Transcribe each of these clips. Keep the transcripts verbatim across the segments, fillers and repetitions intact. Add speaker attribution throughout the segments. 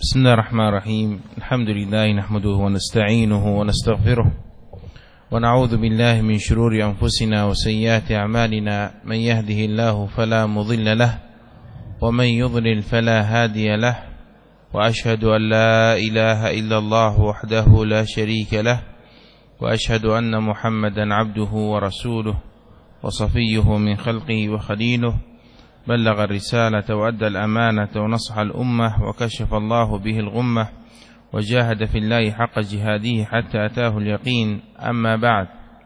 Speaker 1: بسم الله الرحمن الرحيم. الحمد لله نحمده ونستعينه ونستغفره ونعوذ بالله من شرور أنفسنا وسيئات أعمالنا، من يهده الله فلا مضل له ومن يضلل فلا هادي له، وأشهد أن لا إله إلا الله وحده لا شريك له، وأشهد أن محمدا عبده ورسوله وصفيه من خلقه وخليله، بلغ الرسالة وأدى الأمانة ونصح الأمة وكشف الله به الغمة، وجاهد في الله حق جهاده حتى أتاه اليقين. أما بعد،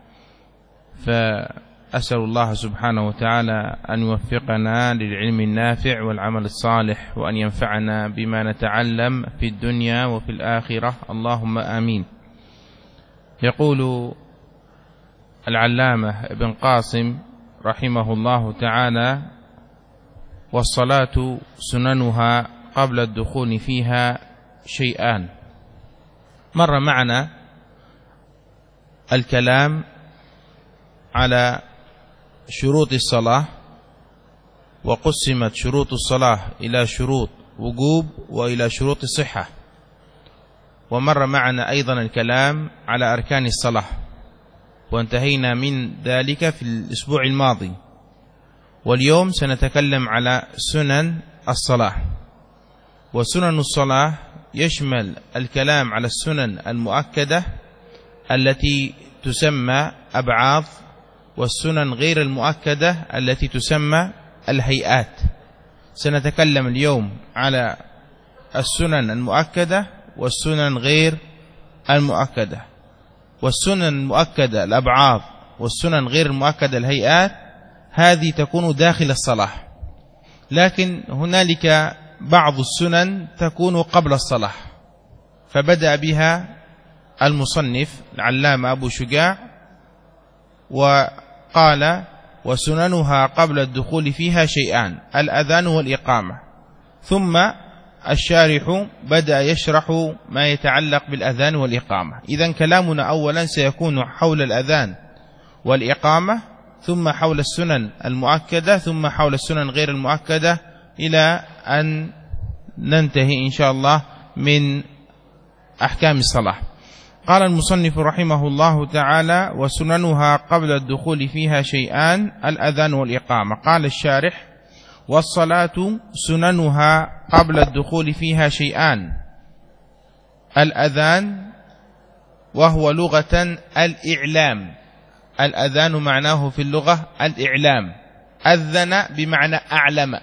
Speaker 1: فأسأل الله سبحانه وتعالى أن يوفقنا للعلم النافع والعمل الصالح، وأن ينفعنا بما نتعلم في الدنيا وفي الآخرة، اللهم آمين. يقول العلامة ابن قاسم رحمه الله تعالى: والصلاة سننها قبل الدخول فيها شيئان. مر معنا الكلام على شروط الصلاة، وقسمت شروط الصلاة إلى شروط وجوب وإلى شروط صحة، ومر معنا أيضا الكلام على أركان الصلاة، وانتهينا من ذلك في الأسبوع الماضي. واليوم سنتكلم على سنن الصلاة. وسنن الصلاة يشمل الكلام على السنن المؤكدة التي تسمى أبعاض، والسنن غير المؤكدة التي تسمى الهيئات. سنتكلم اليوم على السنن المؤكدة والسنن غير المؤكدة. والسنن المؤكدة الأبعاض والسنن غير المؤكدة الهيئات هذه تكون داخل الصلاة، لكن هنالك بعض السنن تكون قبل الصلاة، فبدأ بها المصنف العلامة أبو شجاع وقال: وسننها قبل الدخول فيها شيئان، الأذان والإقامة. ثم الشارح بدأ يشرح ما يتعلق بالأذان والإقامة. إذن كلامنا أولا سيكون حول الأذان والإقامة، ثم حول السنن المؤكدة، ثم حول السنن غير المؤكدة، إلى أن ننتهي إن شاء الله من أحكام الصلاة. قال المصنف رحمه الله تعالى: وسننها قبل الدخول فيها شيئان، الأذان والإقامة. قال الشارح: والصلاة سننها قبل الدخول فيها شيئان، الأذان وهو لغة الإعلام. الأذان معناه في اللغة الإعلام، أذن بمعنى أعلم.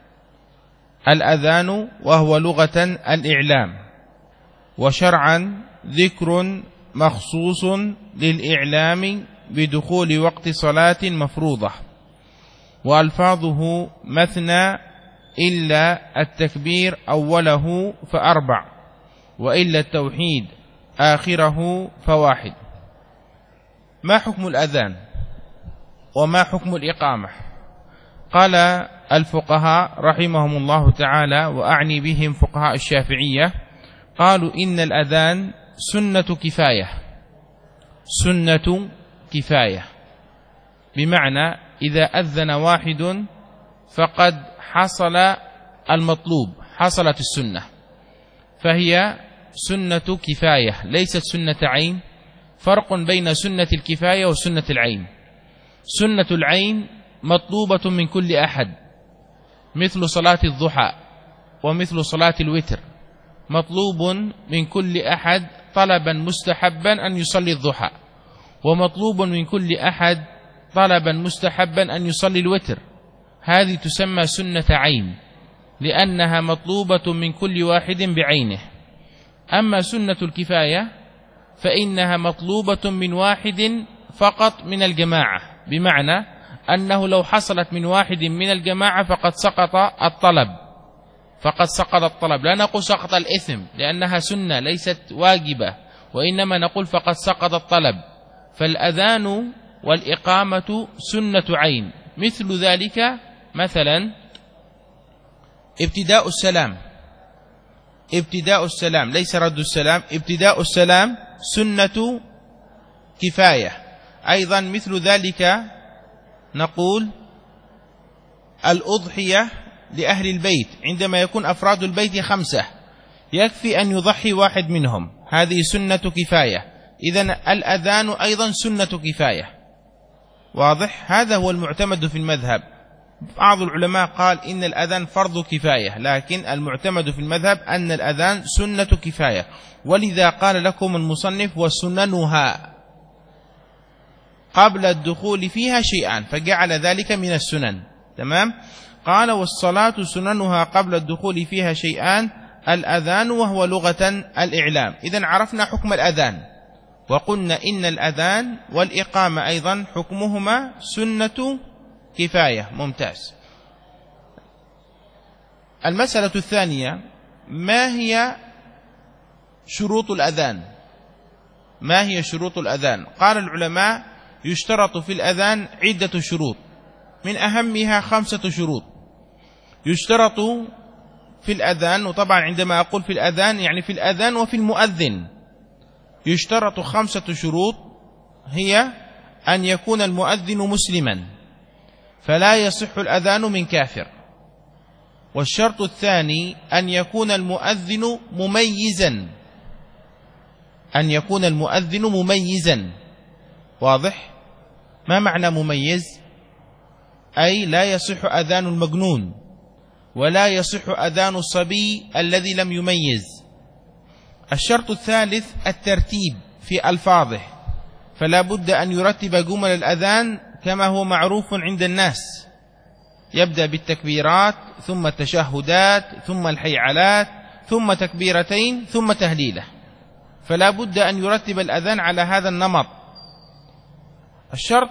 Speaker 1: الأذان وهو لغة الإعلام، وشرعا ذكر مخصوص للإعلام بدخول وقت صلاة مفروضة، وألفاظه مثنى إلا التكبير أوله فأربع، وإلا التوحيد آخره فواحد. ما حكم الأذان وما حكم الإقامة؟ قال الفقهاء رحمهم الله تعالى، وأعني بهم فقهاء الشافعية، قالوا إن الأذان سنة كفاية. سنة كفاية بمعنى إذا أذن واحد فقد حصل المطلوب، حصلت السنة، فهي سنة كفاية ليست سنة عين. فرق بين سنة الكفاية وسنة العين. سنة العين مطلوبة من كل أحد، مثل صلاة الضحى ومثل صلاة الوتر، مطلوب من كل أحد طلبا مستحبا أن يصلي الضحى، ومطلوب من كل أحد طلبا مستحبا أن يصلي الوتر. هذه تسمى سنة عين، لأنها مطلوبة من كل واحد بعينه. أما سنة الكفاية فإنها مطلوبة من واحد فقط من الجماعة، بمعنى أنه لو حصلت من واحد من الجماعة فقد سقط الطلب، فقد سقط الطلب. لا نقول سقط الإثم لأنها سنة ليست واجبة، وإنما نقول فقد سقط الطلب. فالأذان والإقامة سنة عين. مثل ذلك مثلا ابتداء السلام. ابتداء السلام ليس رد السلام، ابتداء السلام سنة كفاية. أيضا مثل ذلك نقول الأضحية لأهل البيت عندما يكون أفراد البيت خمسة، يكفي أن يضحي واحد منهم، هذه سنة كفاية. إذن الأذان أيضا سنة كفاية. واضح؟ هذا هو المعتمد في المذهب. بعض العلماء قال إن الأذان فرض كفاية، لكن المعتمد في المذهب أن الأذان سنة كفاية، ولذا قال لكم المصنف وسننها قبل الدخول فيها شيئان، فجعل ذلك من السنن. تمام؟ قال والصلاة سننها قبل الدخول فيها شيئان، الأذان وهو لغة الإعلام. إذن عرفنا حكم الأذان، وقلنا إن الأذان والإقامة أيضا حكمهما سنة كفاية. ممتاز. المسألة الثانية، ما هي شروط الأذان؟ ما هي شروط الأذان؟ قال العلماء يشترط في الأذان عدة شروط، من أهمها خمسة شروط يشترط في الأذان. وطبعا عندما أقول في الأذان يعني في الأذان وفي المؤذن يشترط خمسة شروط، هي أن يكون المؤذن مسلما فلا يصح الأذان من كافر، والشرط الثاني أن يكون المؤذن مميزا، أن يكون المؤذن مميزا. واضح؟ ما معنى مميز؟ أي لا يصح أذان المجنون، ولا يصح أذان الصبي الذي لم يميز. الشرط الثالث الترتيب في ألفاظه، فلا بد أن يرتب جمل الأذان كما هو معروف عند الناس، يبدأ بالتكبيرات ثم التشهدات ثم الحيعلات ثم تكبيرتين ثم تهليله، فلا بد أن يرتب الأذان على هذا النمط. الشرط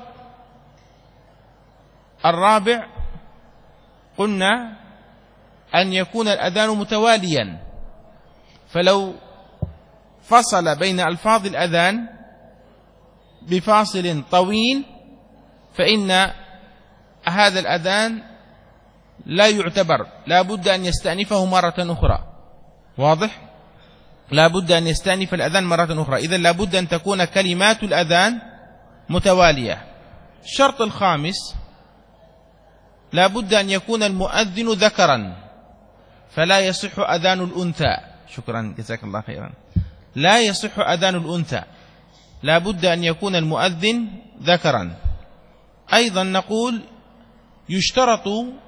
Speaker 1: الرابع قلنا أن يكون الأذان متواليا، فلو فصل بين ألفاظ الأذان بفاصل طويل فإن هذا الأذان لا يعتبر، لا بد أن يستأنفه مرة أخرى. واضح؟ لا بد أن يستأنف الأذان مرة أخرى. إذن لا بد أن تكون كلمات الأذان متوالية. الشرط الخامس لا بد أن يكون المؤذن ذكرا، فلا يصح أذان الأنثى. شكرا جزاك الله خيرا. لا يصح أذان الأنثى، لا بد أن يكون المؤذن ذكرا. أيضا نقول يشترط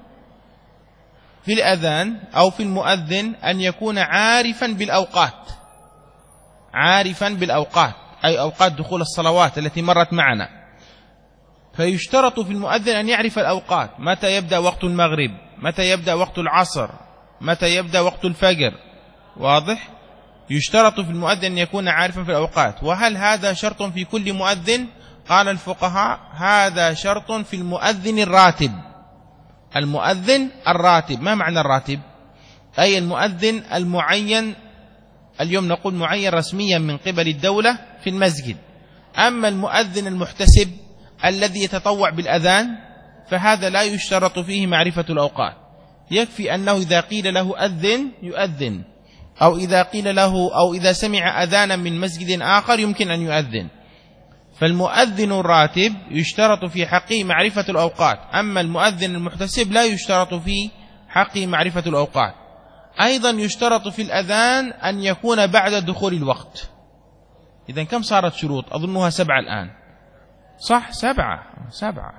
Speaker 1: في الأذان أو في المؤذن أن يكون عارفا بالأوقات، عارفا بالأوقات أي أوقات دخول الصلوات التي مرت معنا. فيشترط في المؤذن أن يعرف الأوقات، متى يبدأ وقت المغرب، متى يبدأ وقت العصر، متى يبدأ وقت الفجر. واضح؟ يشترط في المؤذن أن يكون عارفا في الأوقات. وهل هذا شرط في كل مؤذن؟ قال الفقهاء هذا شرط في المؤذن الراتب. المؤذن الراتب، ما معنى الراتب؟ أي المؤذن المعين، اليوم نقول معين رسميا من قبل الدولة في المسجد. أما المؤذن المحتسب الذي يتطوع بالأذان فهذا لا يشترط فيه معرفة الأوقات، يكفي أنه إذا قيل له أذن يؤذن، أو إذا قيل له أو إذا سمع أذانا من مسجد آخر يمكن أن يؤذن. فالمؤذن الراتب يشترط في حقه معرفة الأوقات، أما المؤذن المحتسب لا يشترط في حقه معرفة الأوقات. أيضا يشترط في الأذان أن يكون بعد دخول الوقت. إذن كم صارت شروط؟ أظنها سبعة الآن، صح؟ سبعة سبعة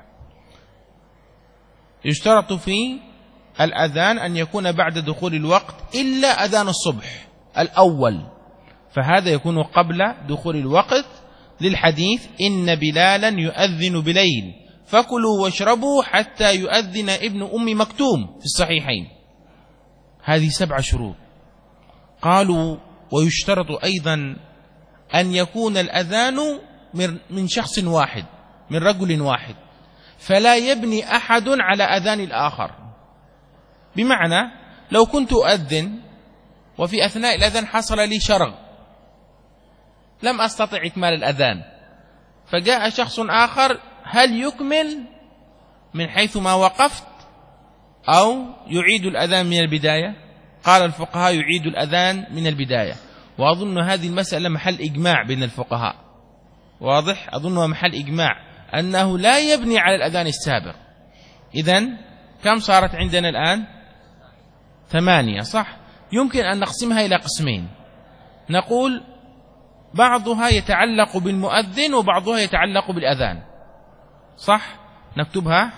Speaker 1: يشترط في الأذان أن يكون بعد دخول الوقت إلا أذان الصبح الأول، فهذا يكون قبل دخول الوقت، للحديث إن بلالا يؤذن بليل فكلوا واشربوا حتى يؤذن ابن أم مكتوم في الصحيحين. هذه سبع شروط. قالوا ويشترط أيضا أن يكون الأذان من شخص واحد، من رجل واحد، فلا يبني أحد على أذان الآخر. بمعنى لو كنت أؤذن وفي أثناء الأذان حصل لي شرغ لم أستطع إكمال الأذان، فجاء شخص آخر، هل يكمل من حيث ما وقفت أو يعيد الأذان من البداية؟ قال الفقهاء يعيد الأذان من البداية. وأظن هذه المسألة محل إجماع بين الفقهاء. واضح؟ أظنها محل إجماع أنه لا يبني على الأذان السابق. إذن كم صارت عندنا الآن؟ ثمانية، صح؟ يمكن أن نقسمها إلى قسمين، نقول بعضها يتعلق بالمؤذن وبعضها يتعلق بالأذان، صح؟ نكتبها.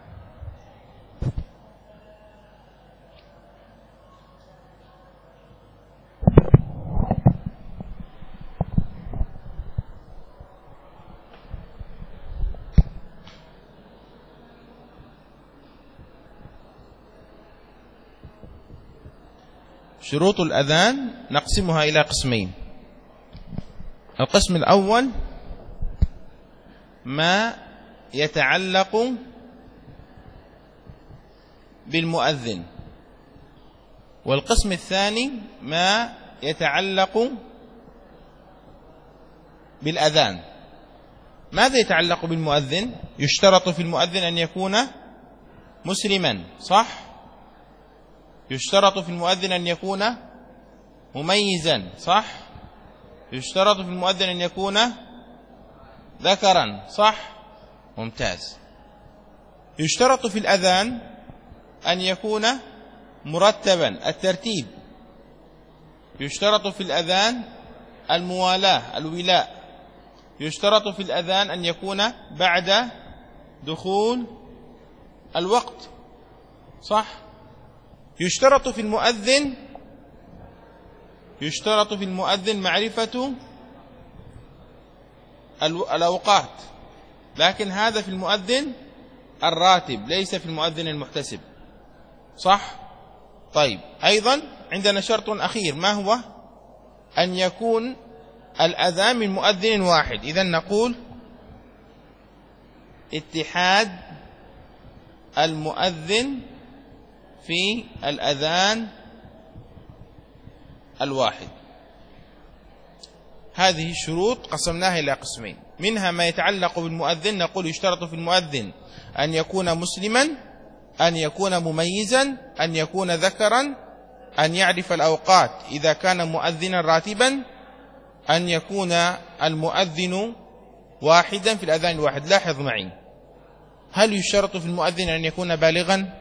Speaker 1: شروط الأذان نقسمها إلى قسمين. القسم الأول ما يتعلق بالمؤذن، والقسم الثاني ما يتعلق بالأذان. ماذا يتعلق بالمؤذن؟ يشترط في المؤذن أن يكون مسلما، صح؟ يشترط في المؤذن أن يكون مميزا، صح؟ يشترط في المؤذن أن يكون ذكرا، صح؟ ممتاز. يشترط في الأذان أن يكون مرتبا، الترتيب. يشترط في الأذان الموالاة، الولاء. يشترط في الأذان أن يكون بعد دخول الوقت، صح؟ يشترط في المؤذن يشترط في المؤذن معرفة الأوقات، لكن هذا في المؤذن الراتب ليس في المؤذن المحتسب، صح؟ طيب، أيضا عندنا شرط أخير، ما هو؟ أن يكون الأذان من مؤذن واحد. إذن نقول اتحاد المؤذن في الأذان الواحد. هذه الشروط قسمناها إلى قسمين، منها ما يتعلق بالمؤذن، نقول يشترط في المؤذن أن يكون مسلما، أن يكون مميزا، أن يكون ذكرا، أن يعرف الأوقات إذا كان مؤذنا راتبا، أن يكون المؤذن واحدا في الأذان الواحد. لاحظ معي، هل يشترط في المؤذن أن يكون بالغا؟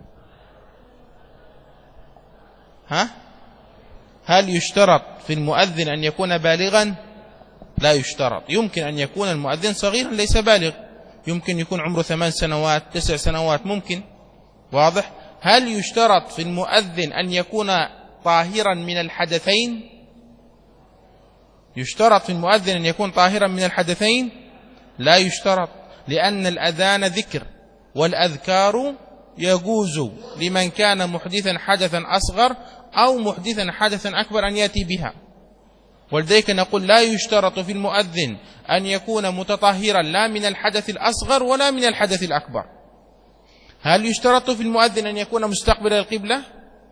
Speaker 1: ها؟ هل يشترط في المؤذن أن يكون بالغا؟ لا يشترط. يمكن أن يكون المؤذن صغيرا ليس بالغ، يمكن يكون عمره ثمان سنوات، تسع سنوات، ممكن. واضح؟ هل يشترط في المؤذن أن يكون طاهرا من الحدثين؟ يشترط في المؤذن أن يكون طاهرا من الحدثين؟ لا يشترط، لأن الأذان ذكر، والأذكار يجوز لمن كان محدثا حدثا أصغر أو محدثا حدثا أكبر أن يأتي بها. ولذلك نقول لا يشترط في المؤذن أن يكون متطهرا لا من الحدث الأصغر ولا من الحدث الأكبر. هل يشترط في المؤذن أن يكون مستقبل القبلة؟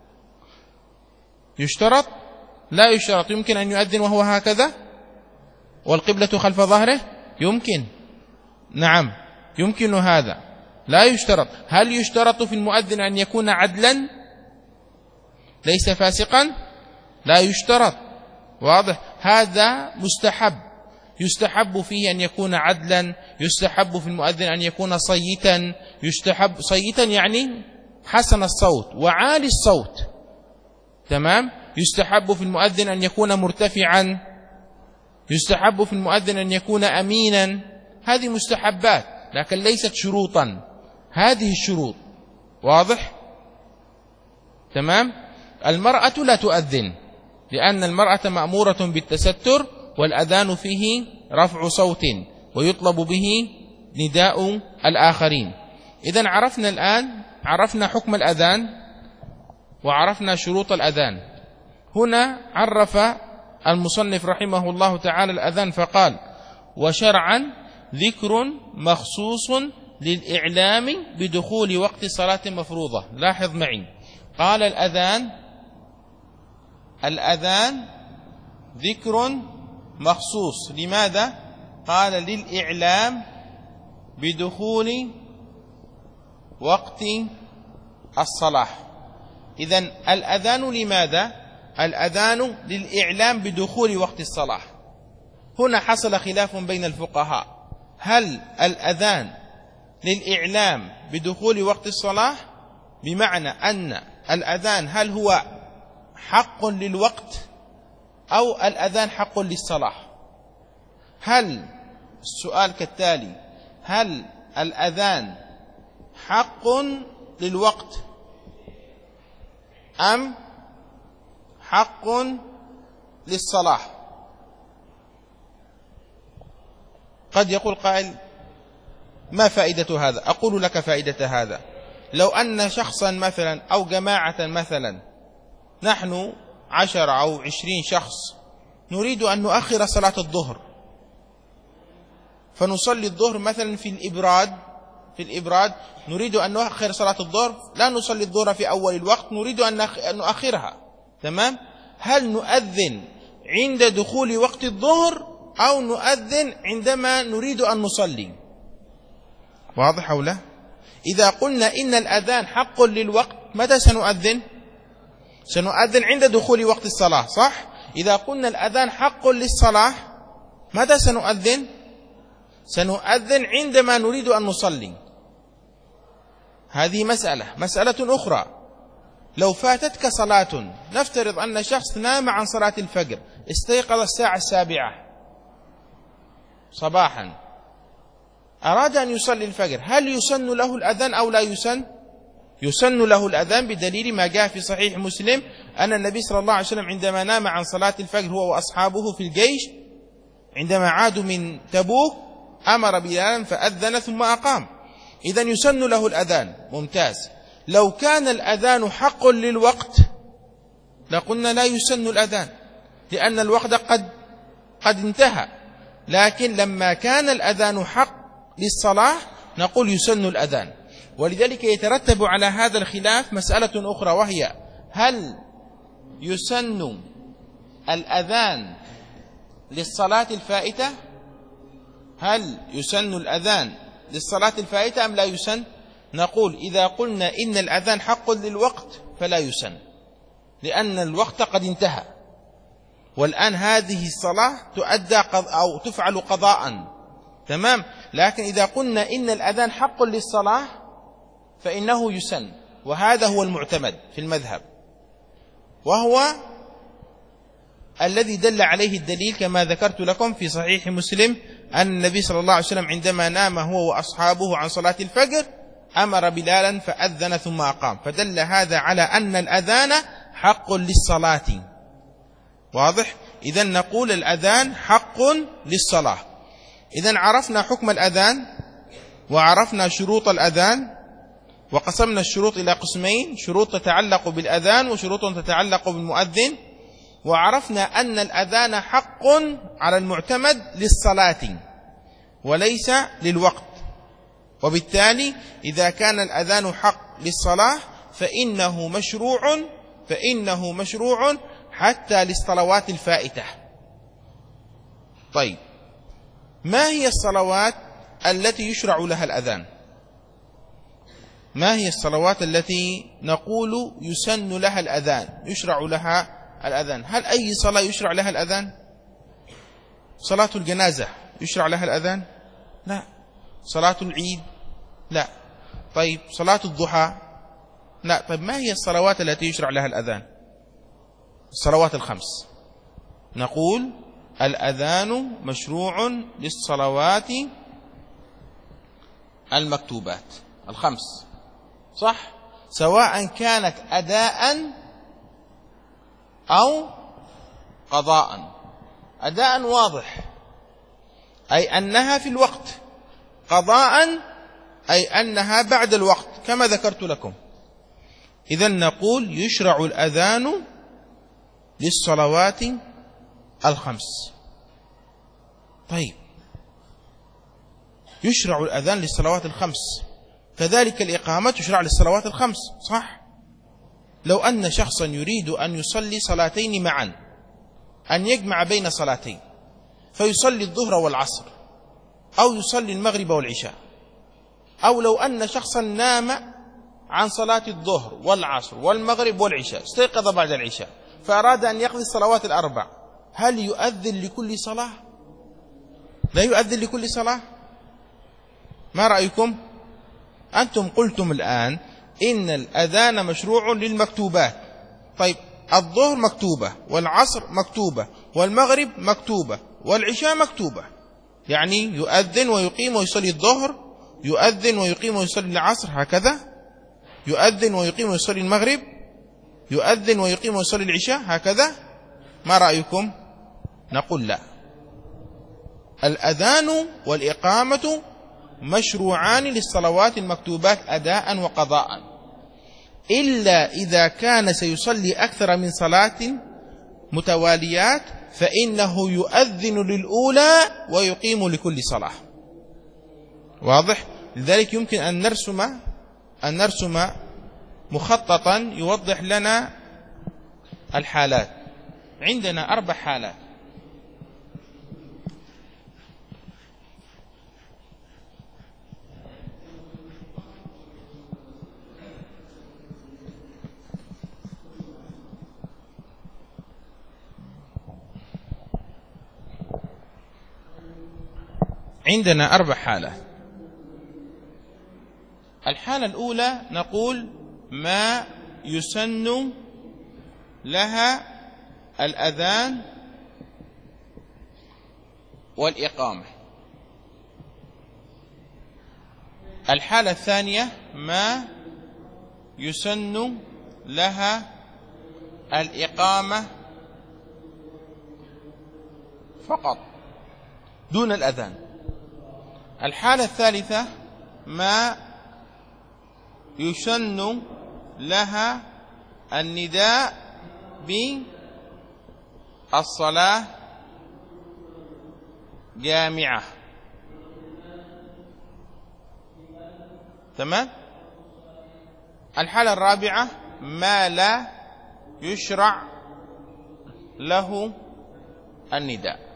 Speaker 1: يشترط؟ لا يشترط. يمكن أن يؤذن وهو هكذا والقبلة خلف ظهره؟ يمكن، نعم يمكن هذا، لا يشترط. هل يشترط في المؤذن أن يكون عدلا ليس فاسقا؟ لا يشترط. واضح؟ هذا مستحب، يستحب فيه أن يكون عدلا، يستحب في المؤذن أن يكون صيتا، يستحب صيتا يعني حسن الصوت وعالي الصوت، تمام؟ يستحب في المؤذن أن يكون مرتفعا، يستحب في المؤذن أن يكون أمينا. هذه مستحبات لكن ليست شروطا، هذه الشروط. واضح؟ تمام؟ المرأة لا تؤذن، لأن المرأة مأمورة بالتستر، والأذان فيه رفع صوت ويطلب به نداء الآخرين. إذن عرفنا الآن، عرفنا حكم الأذان وعرفنا شروط الأذان. هنا عرف المصنف رحمه الله تعالى الأذان فقال: وشرعا ذكر مخصوص للإعلام بدخول وقت صلاة مفروضة. لاحظ معي، قال الأذان الأذان ذكر مخصوص، لماذا؟ قال للإعلام بدخول وقت الصلاة. إذن الأذان لماذا؟ الأذان للإعلام بدخول وقت الصلاة. هنا حصل خلاف بين الفقهاء، هل الأذان للإعلام بدخول وقت الصلاة، بمعنى أن الأذان هل هو حق للوقت أو الأذان حق للصلاة؟ هل السؤال كالتالي: هل الأذان حق للوقت أم حق للصلاة؟ قد يقول قائل: ما فائدة هذا؟ أقول لك فائدة هذا: لو أن شخصا مثلا أو جماعة مثلا، نحن عشر أو عشرين شخص، نريد أن نؤخر صلاة الظهر، فنصلي الظهر مثلا في الإبراد في الإبراد نريد أن نؤخر صلاة الظهر، لا نصلي الظهر في أول الوقت، نريد أن نؤخرها، تمام؟ هل نؤذن عند دخول وقت الظهر أو نؤذن عندما نريد أن نصلي؟ واضح أو لا؟ إذا قلنا إن الأذان حق للوقت، متى سنؤذن؟ سنؤذن عند دخول وقت الصلاة، صح؟ إذا قلنا الأذان حق للصلاة، متى سنؤذن؟ سنؤذن عندما نريد أن نصلي. هذه مسألة. مسألة أخرى: لو فاتتك صلاة، نفترض أن شخص نام عن صلاة الفجر، استيقظ الساعة السابعة صباحا، أراد أن يصلي الفجر، هل يسن له الأذان أو لا يسن؟ يسن له الأذان بدليل ما جاء في صحيح مسلم أن النبي صلى الله عليه وسلم عندما نام عن صلاة الفجر هو وأصحابه في الجيش، عندما عادوا من تبوك أمر بلالا فأذن ثم أقام. إذن يسن له الأذان. ممتاز. لو كان الأذان حق للوقت لقلنا لا يسن الأذان، لأن الوقت قد قد انتهى. لكن لما كان الأذان حق للصلاة نقول يسن الأذان. ولذلك يترتب على هذا الخلاف مسألة أخرى، وهي: هل يسن الأذان للصلاة الفائتة؟ هل يسن الأذان للصلاة الفائتة أم لا يسن؟ نقول: إذا قلنا إن الأذان حق للوقت فلا يسن، لأن الوقت قد انتهى، والآن هذه الصلاة تؤدى أو تفعل قضاء، تمام؟ لكن إذا قلنا إن الأذان حق للصلاة فإنه يسن، وهذا هو المعتمد في المذهب، وهو الذي دل عليه الدليل كما ذكرت لكم في صحيح مسلم أن النبي صلى الله عليه وسلم عندما نام هو وأصحابه عن صلاة الفجر أمر بلالا فأذن ثم أقام، فدل هذا على أن الأذان حق للصلاة. واضح؟ إذن نقول الأذان حق للصلاة. إذن عرفنا حكم الأذان، وعرفنا شروط الأذان، وقسمنا الشروط إلى قسمين: شروط تتعلق بالأذان وشروط تتعلق بالمؤذن. وعرفنا أن الأذان حق على المعتمد للصلاة وليس للوقت، وبالتالي إذا كان الأذان حق للصلاة فإنه مشروع فإنه مشروع حتى للصلوات الفائتة. طيب، ما هي الصلوات التي يشرع لها الأذان؟ ما هي الصلوات التي نقول يسن لها الأذان، يشرع لها الأذان؟ هل أي صلاة يشرع لها الأذان؟ صلاة الجنازة يشرع لها الأذان؟ لا. صلاة العيد؟ لا. طيب، صلاة الضحى؟ لا. طيب، ما هي الصلوات التي يشرع لها الأذان؟ الصلوات الخمس. نقول الأذان مشروع للصلوات المكتوبات الخمس، صح؟ سواء كانت أداء أو قضاء. أداء واضح أي أنها في الوقت، قضاء أي أنها بعد الوقت كما ذكرت لكم. إذن نقول يشرع الأذان للصلوات الخمس. طيب، يشرع الأذان للصلوات الخمس، كذلك الإقامة تشرع للصلوات الخمس، صح؟ لو أن شخصا يريد أن يصلي صلاتين معا، أن يجمع بين صلاتين، فيصلي الظهر والعصر، أو يصلي المغرب والعشاء، أو لو أن شخصا نام عن صلاة الظهر والعصر والمغرب والعشاء، استيقظ بعد العشاء فأراد أن يقضي الصلوات الأربع، هل يؤذن لكل صلاة؟ لا يؤذن لكل صلاة. ما رأيكم؟ أنتم قلتم الآن إن الأذان مشروع للمكتوبات. طيب، الظهر مكتوبة والعصر مكتوبة والمغرب مكتوبة والعشاء مكتوبة، يعني يؤذن ويقيم ويصلي الظهر، يؤذن ويقيم ويصلي العصر، هكذا يؤذن ويقيم ويصلي المغرب، يؤذن ويقيم ويصلي العشاء، هكذا. ما رأيكم؟ نقول لا، الأذان والإقامة مشروعان للصلوات المكتوبات أداء وقضاء، إلا إذا كان سيصلي أكثر من صلاة متواليات فإنه يؤذن للأولى ويقيم لكل صلاة. واضح؟ لذلك يمكن أن نرسم أن نرسم مخططا يوضح لنا الحالات. عندنا أربع حالات. عندنا أربع حالات. الحالة الأولى نقول ما يسن لها الأذان والإقامة. الحالة الثانية ما يسن لها الإقامة فقط دون الأذان. الحالة الثالثة ما يسن لها النداء بالصلاة جامعة. تمام. الحالة الرابعة ما لا يشرع له النداء.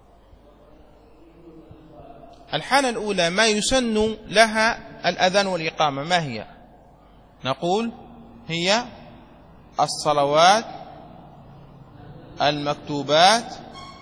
Speaker 1: الحالة الأولى ما يسن لها الأذان والإقامة، ما هي؟ نقول هي الصلوات المكتوبات،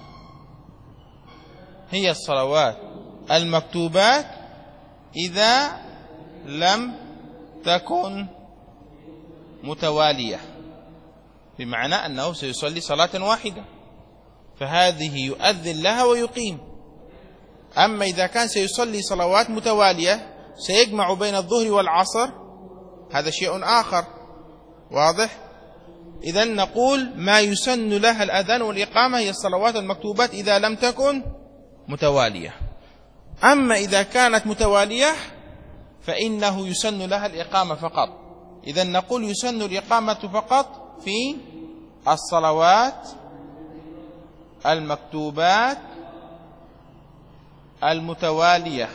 Speaker 1: هي الصلوات المكتوبات إذا لم تكن متوالية، بمعنى أنه سيصلي صلاة واحدة فهذه يؤذن لها ويقيم. أما إذا كان سيصلي صلوات متوالية سيجمع بين الظهر والعصر، هذا شيء آخر. واضح؟ إذن نقول ما يسن لها الأذان والإقامة هي الصلوات المكتوبات إذا لم تكن متوالية. أما إذا كانت متوالية فإنه يسن لها الإقامة فقط. إذن نقول يسن الإقامة فقط في الصلوات المكتوبات المتوالية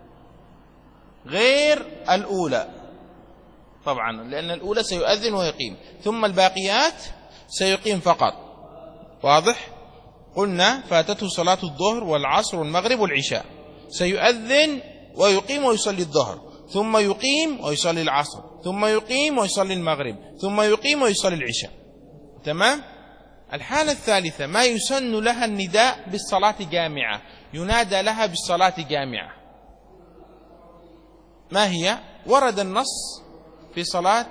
Speaker 1: غير الأولى طبعا، لأن الأولى سيؤذن ويقيم، ثم الباقيات سيقيم فقط. واضح؟ قلنا فاتته صلاة الظهر والعصر والمغرب والعشاء، سيؤذن ويقيم ويصلي الظهر، ثم يقيم ويصلي العصر، ثم يقيم ويصلي المغرب، ثم يقيم ويصلي العشاء. تمام؟ الحالة الثالثة ما يسن لها النداء بالصلاة جامعة، ينادى لها بالصلاة جامعة. ما هي؟ ورد النص في صلاة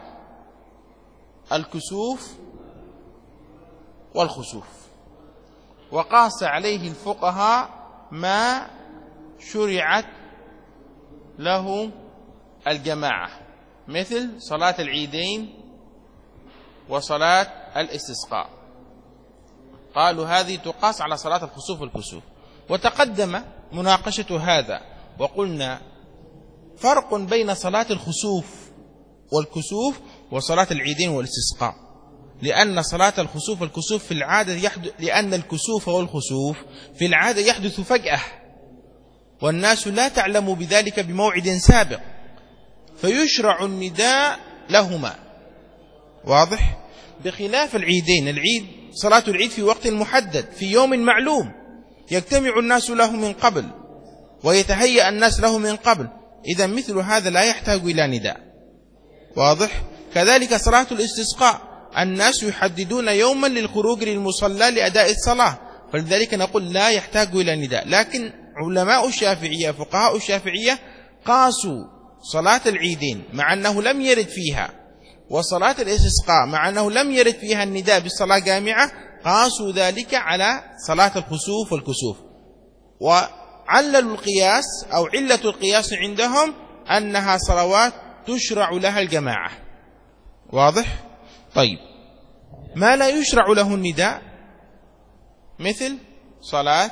Speaker 1: الكسوف والخسوف، وقاس عليه الفقهاء ما شرعت له الجماعة، مثل صلاة العيدين وصلاة الاستسقاء، قالوا هذه تقاس على صلاة الخسوف والكسوف. وتقدم مناقشة هذا وقلنا فرق بين صلاة الخسوف والكسوف وصلاة العيدين والاستسقاء، لأن صلاة الخسوف والكسوف في العادة يحدث، لأن الكسوف والخسوف في العادة يحدث فجأة والناس لا تعلم بذلك بموعد سابق، فيشرع النداء لهما. واضح؟ بخلاف العيدين، العيد صلاة العيد في وقت محدد في يوم معلوم يجتمع الناس له من قبل ويتهيأ الناس له من قبل، إذا مثل هذا لا يحتاج إلى نداء. واضح؟ كذلك صلاة الاستسقاء الناس يحددون يوما للخروج للمصلى لأداء الصلاة، فلذلك نقول لا يحتاج إلى نداء. لكن علماء الشافعية فقهاء الشافعية قاسوا صلاة العيدين مع أنه لم يرد فيها وصلاة الاستسقاء مع أنه لم يرد فيها النداء بالصلاة جامعة قاسوا ذلك على صلاة الخسوف والكسوف، وعللوا القياس أو علة القياس عندهم أنها صلوات تشرع لها الجماعة. واضح؟ طيب، ما لا يشرع له النداء مثل صلاة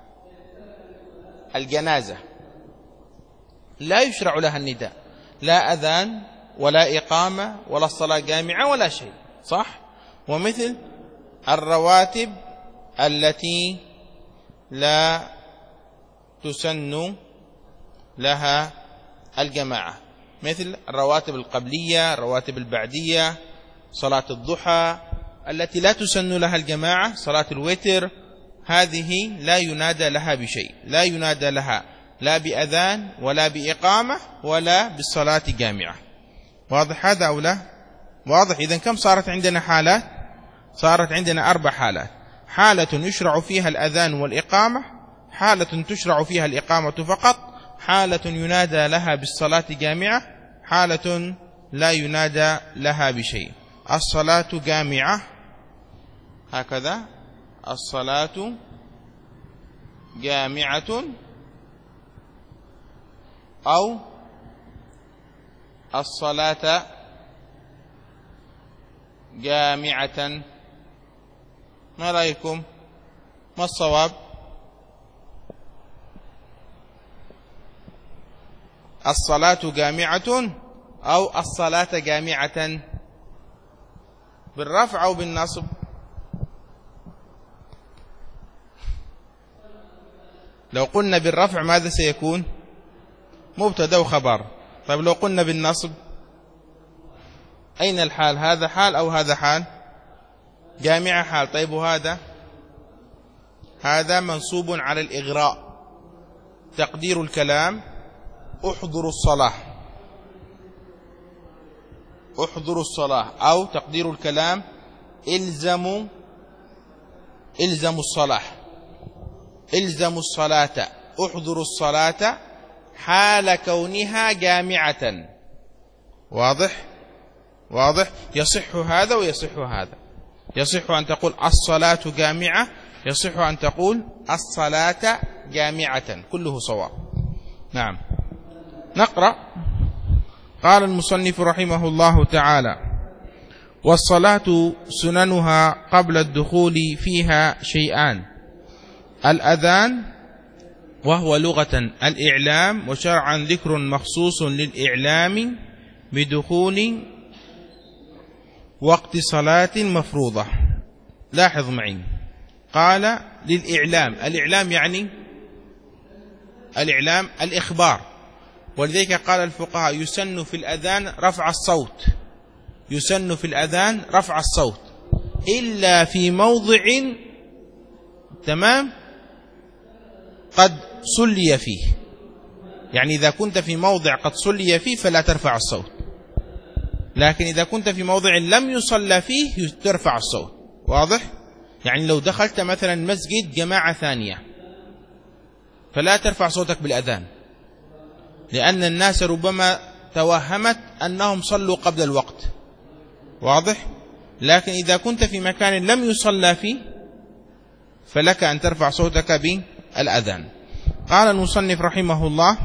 Speaker 1: الجنازة لا يشرع لها النداء، لا أذان ولا إقامة ولا الصلاة جامعة ولا شيء، صح؟ ومثل الرواتب التي لا تسن لها الجماعة، مثل الرواتب القبلية، الرواتب البعدية، صلاة الضحى التي لا تسن لها الجماعة، صلاة الوتر، هذه لا ينادى لها بشيء، لا ينادى لها لا بأذان ولا بإقامة ولا بالصلاة جامعة. واضح هذا أو لا؟ واضح. إذن كم صارت عندنا حالات؟ صارت عندنا أربع حالات: حالة يشرع فيها الأذان والإقامة، حالة تشرع فيها الإقامة فقط، حالة ينادى لها بالصلاة جامعة، حالة لا ينادى لها بشيء. الصلاة جامعة هكذا، الصلاة جامعة أو الصلاة جامعة. ما رأيكم؟ ما الصواب؟ الصلاة جامعة أو الصلاة جامعة، بالرفع أو بالنصب؟ لو قلنا بالرفع ماذا سيكون؟ مبتدا وخبر. طيب لو قلنا بالنصب أين الحال؟ هذا حال أو هذا حال؟ جامعة حال. طيب وهذا؟ هذا منصوب على الإغراء. تقدير الكلام احضروا الصلاة، احضروا الصلاة، أو تقدير الكلام الزموا الزموا الصلاة، الزموا الصلاة، احضروا الصلاة حال كونها جامعة. واضح؟ واضح. يصح هذا ويصح هذا. يصح أن تقول الصلاة جامعة، يصح أن تقول الصلاة جامعة، كله صواب. نعم. نقرأ. قال المصنف رحمه الله تعالى: والصلاة سننها قبل الدخول فيها شيئان: الأذان وهو لغة الإعلام، وشرعا ذكر مخصوص للإعلام بدخول وقت صلاة مفروضة. لاحظ معي، قال للإعلام. الإعلام يعني الإعلام الإخبار، ولذلك قال الفقهاء يسن في الأذان رفع الصوت، يسن في الأذان رفع الصوت إلا في موضع تمام قد صلي فيه، يعني إذا كنت في موضع قد صلي فيه فلا ترفع الصوت، لكن إذا كنت في موضع لم يصلى فيه ترفع الصوت. واضح؟ يعني لو دخلت مثلا مسجد جماعة ثانية فلا ترفع صوتك بالأذان، لأن الناس ربما توهمت أنهم صلوا قبل الوقت. واضح؟ لكن إذا كنت في مكان لم يصلى فيه فلك أن ترفع صوتك بالأذان. قال المصنف رحمه الله: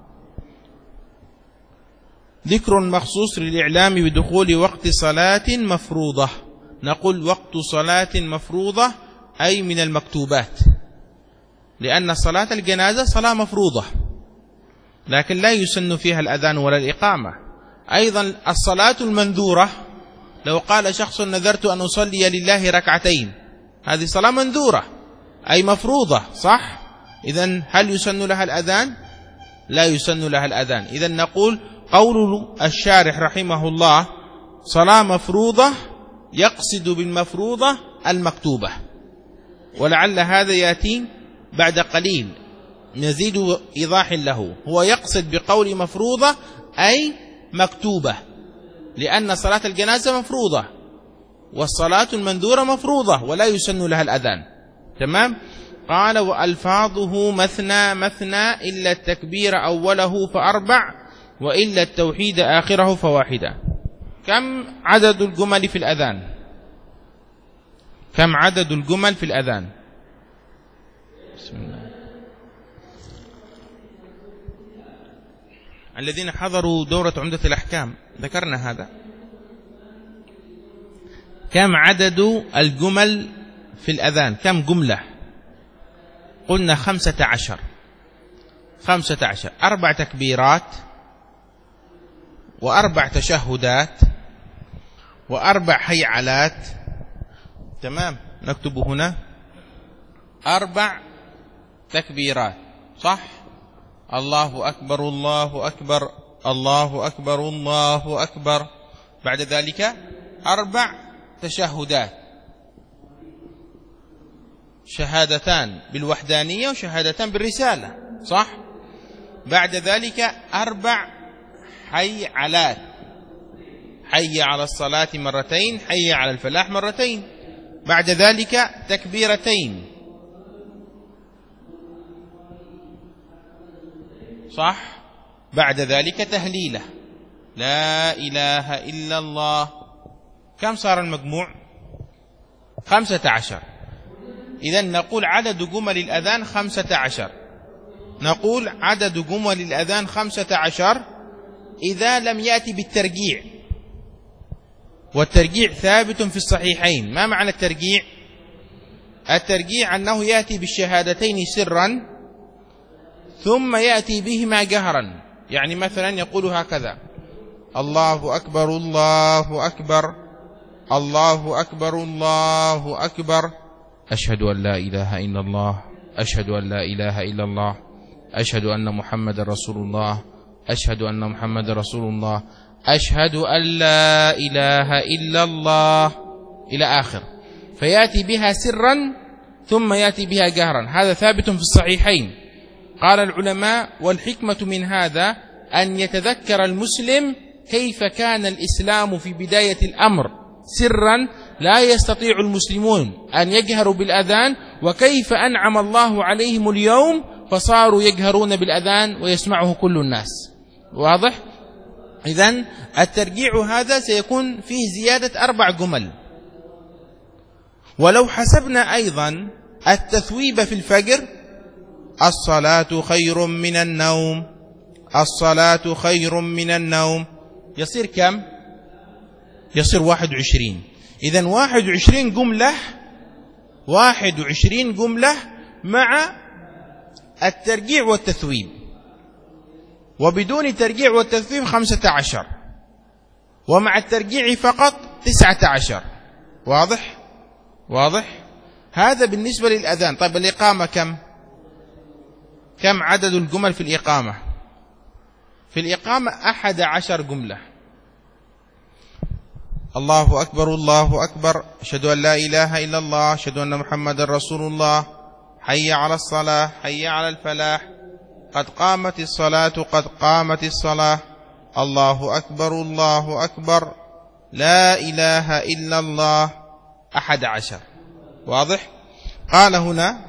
Speaker 1: ذكر مخصوص للإعلام بدخول وقت صلاة مفروضة. نقول وقت صلاة مفروضة أي من المكتوبات، لأن صلاة الجنازة صلاة مفروضة لكن لا يسن فيها الأذان ولا الإقامة. أيضا الصلاة المنذورة، لو قال شخص نذرت أن أصلي لله ركعتين، هذه صلاة منذورة أي مفروضة، صح؟ إذن هل يسن لها الأذان؟ لا يسن لها الأذان. إذن نقول قول الشارح رحمه الله صلاة مفروضة يقصد بالمفروضة المكتوبة، ولعل هذا يأتي بعد قليل نزيد إيضاح له. هو يقصد بقول مفروضة أي مكتوبة، لأن صلاة الجنازة مفروضة والصلاة المنذورة مفروضة ولا يسن لها الأذان. تمام؟ قال: وألفاظه مثنى مثنى إلا التكبير أوله فأربع، وإلا التوحيد آخره فواحدة. كم عدد الجمل في الأذان؟ كم عدد الجمل في الأذان؟ بسم الله. الذين حضروا دورة عمدة الأحكام ذكرنا هذا. كم عدد الجمل في الأذان؟ كم جملة؟ قلنا خمسة عشر. خمسة عشر، أربع تكبيرات وأربع تشهدات وأربع حيعلات. تمام، نكتب هنا أربع تكبيرات، صح؟ الله أكبر الله أكبر الله أكبر الله أكبر. بعد ذلك أربع تشهدات، شهادتان بالوحدانية وشهادتان بالرسالة، صح؟ بعد ذلك أربع حيعلات، حي على الصلاة مرتين، حي على الفلاح مرتين. بعد ذلك تكبيرتين، صح؟ بعد ذلك تهليلة، لا إله إلا الله. كم صار المجموع؟ خمسة عشر. إذن نقول عدد جمل الأذان خمسة عشر. نقول عدد جمل الأذان خمسة عشر إذا لم يأتي بالترجيع، والترجيع ثابت في الصحيحين. ما معنى الترجيع؟ الترجيع أنه يأتي بالشهادتين سرا ثم يأتي بهما جهرا، يعني مثلا يقول هكذا: الله أكبر الله أكبر الله أكبر الله أكبر، أشهد أن لا إله إلا الله أشهد أن لا إله إلا الله أشهد أن محمد رسول الله أشهد أن محمد رسول الله أشهد أن لا إله إلا الله إلى آخر. فيأتي بها سرا ثم يأتي بها جهرا، هذا ثابت في الصحيحين. قال العلماء: والحكمة من هذا أن يتذكر المسلم كيف كان الإسلام في بداية الأمر سرا لا يستطيع المسلمون أن يجهروا بالأذان، وكيف أنعم الله عليهم اليوم فصاروا يجهرون بالأذان ويسمعه كل الناس. واضح؟ إذن الترجيع هذا سيكون فيه زيادة أربع جمل. ولو حسبنا أيضا التثويب في الفجر: الصلاة خير من النوم الصلاة خير من النوم، يصير كم؟ يصير واحد وعشرين. إذن واحد وعشرين جملة، واحد وعشرين جملة مع الترجيع والتثويب. وبدون ترجيع والتثويب خمسة عشر، ومع الترجيع فقط تسعة عشر. واضح؟ واضح؟ هذا بالنسبة للأذان. طيب الإقامة كم؟ كم عدد الجمل في الإقامة؟ في الإقامة أحد عشر جملة: الله أكبر الله أكبر أشهد أن لا إله إلا الله أشهد أن محمد رسول الله حي على الصلاة حي على الفلاح قد قامت الصلاة قد قامت الصلاة الله أكبر الله أكبر لا إله إلا الله. أحد عشر. واضح؟ قال هنا: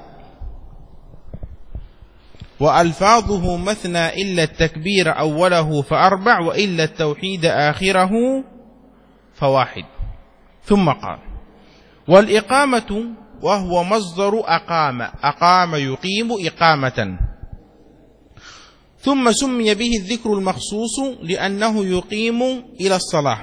Speaker 1: وألفاظه مثنى إلا التكبير أوله فأربع وإلا التوحيد آخره فواحد. ثم قال: والإقامة وهو مصدر أقام، أقام يقيم إقامة، ثم سمي به الذكر المخصوص لأنه يقيم إلى الصلاة.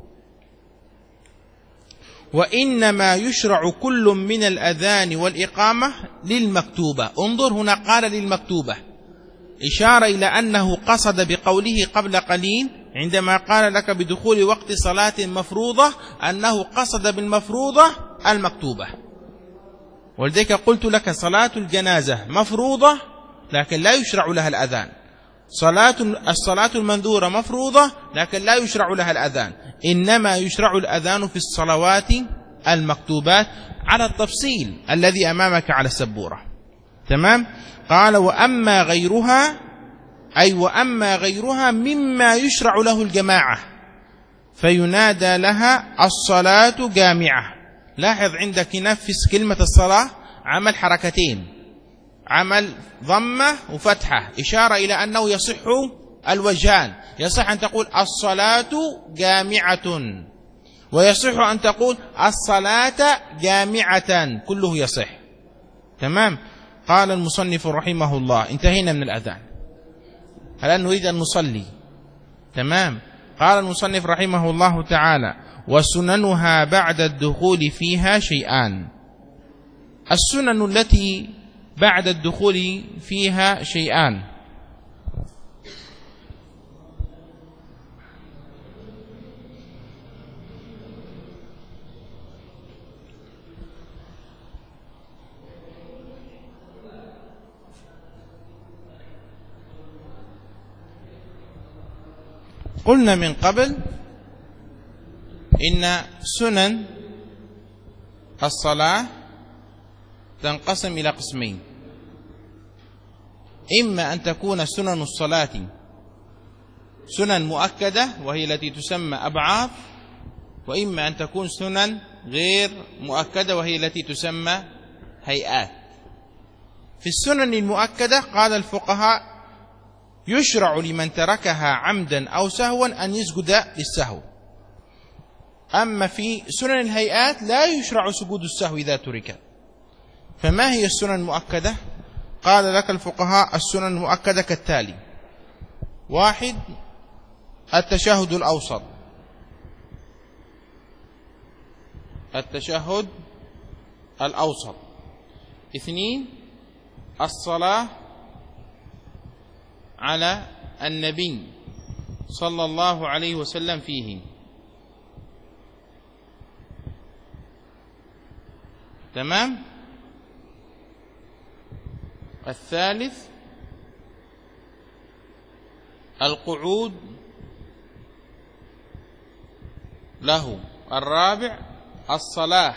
Speaker 1: وإنما يشرع كل من الأذان والإقامة للمكتوبة. انظر هنا قال للمكتوبة، إشارة إلى أنه قصد بقوله قبل قليل عندما قال لك بدخول وقت صلاة مفروضة أنه قصد بالمفروضة المكتوبة. ولذلك قلت لك صلاة الجنازة مفروضة لكن لا يشرع لها الأذان، صلاة الصلاة المنذورة مفروضة لكن لا يشرع لها الأذان، إنما يشرع الأذان في الصلوات المكتوبات على التفصيل الذي أمامك على السبورة. تمام؟ قال: وأما غيرها، أي وأما غيرها مما يشرع له الجماعة فينادى لها الصلاة جامعة. لاحظ عندك نفس كلمة الصلاة عمل حركتين، عمل ضمة وفتحة، إشارة إلى أنه يصح الوجهان، يصح أن تقول الصلاة جامعة، ويصح أن تقول الصلاة جامعة، كله يصح. تمام. قال المصنف رحمه الله، انتهينا من الأذان، الآن نريد أن نصلي. تمام. قال المصنف رحمه الله تعالى: وسننها بعد الدخول فيها شيئان. السنن التي بعد الدخول فيها شيئان: قلنا من قبل إن سنن الصلاة تنقسم إلى قسمين: إما أن تكون سنن الصلاة سنن مؤكدة وهي التي تسمى أبعاض، وإما أن تكون سنن غير مؤكدة وهي التي تسمى هيئات. في السنن المؤكدة قال الفقهاء: يشرع لمن تركها عمدا أو سهوا أن يسجد للسهو. أما في سنن الهيئات لا يشرع سجود السهو إذا ترك. فما هي السنن المؤكدة؟ قال لك الفقهاء: السنن المؤكدة كالتالي: واحد، التشهد الأوسط، التشهد الأوسط. اثنين، الصلاة على النبي صلى الله عليه وسلم فيه. تمام. الثالث، القعود له. الرابع، الصلاة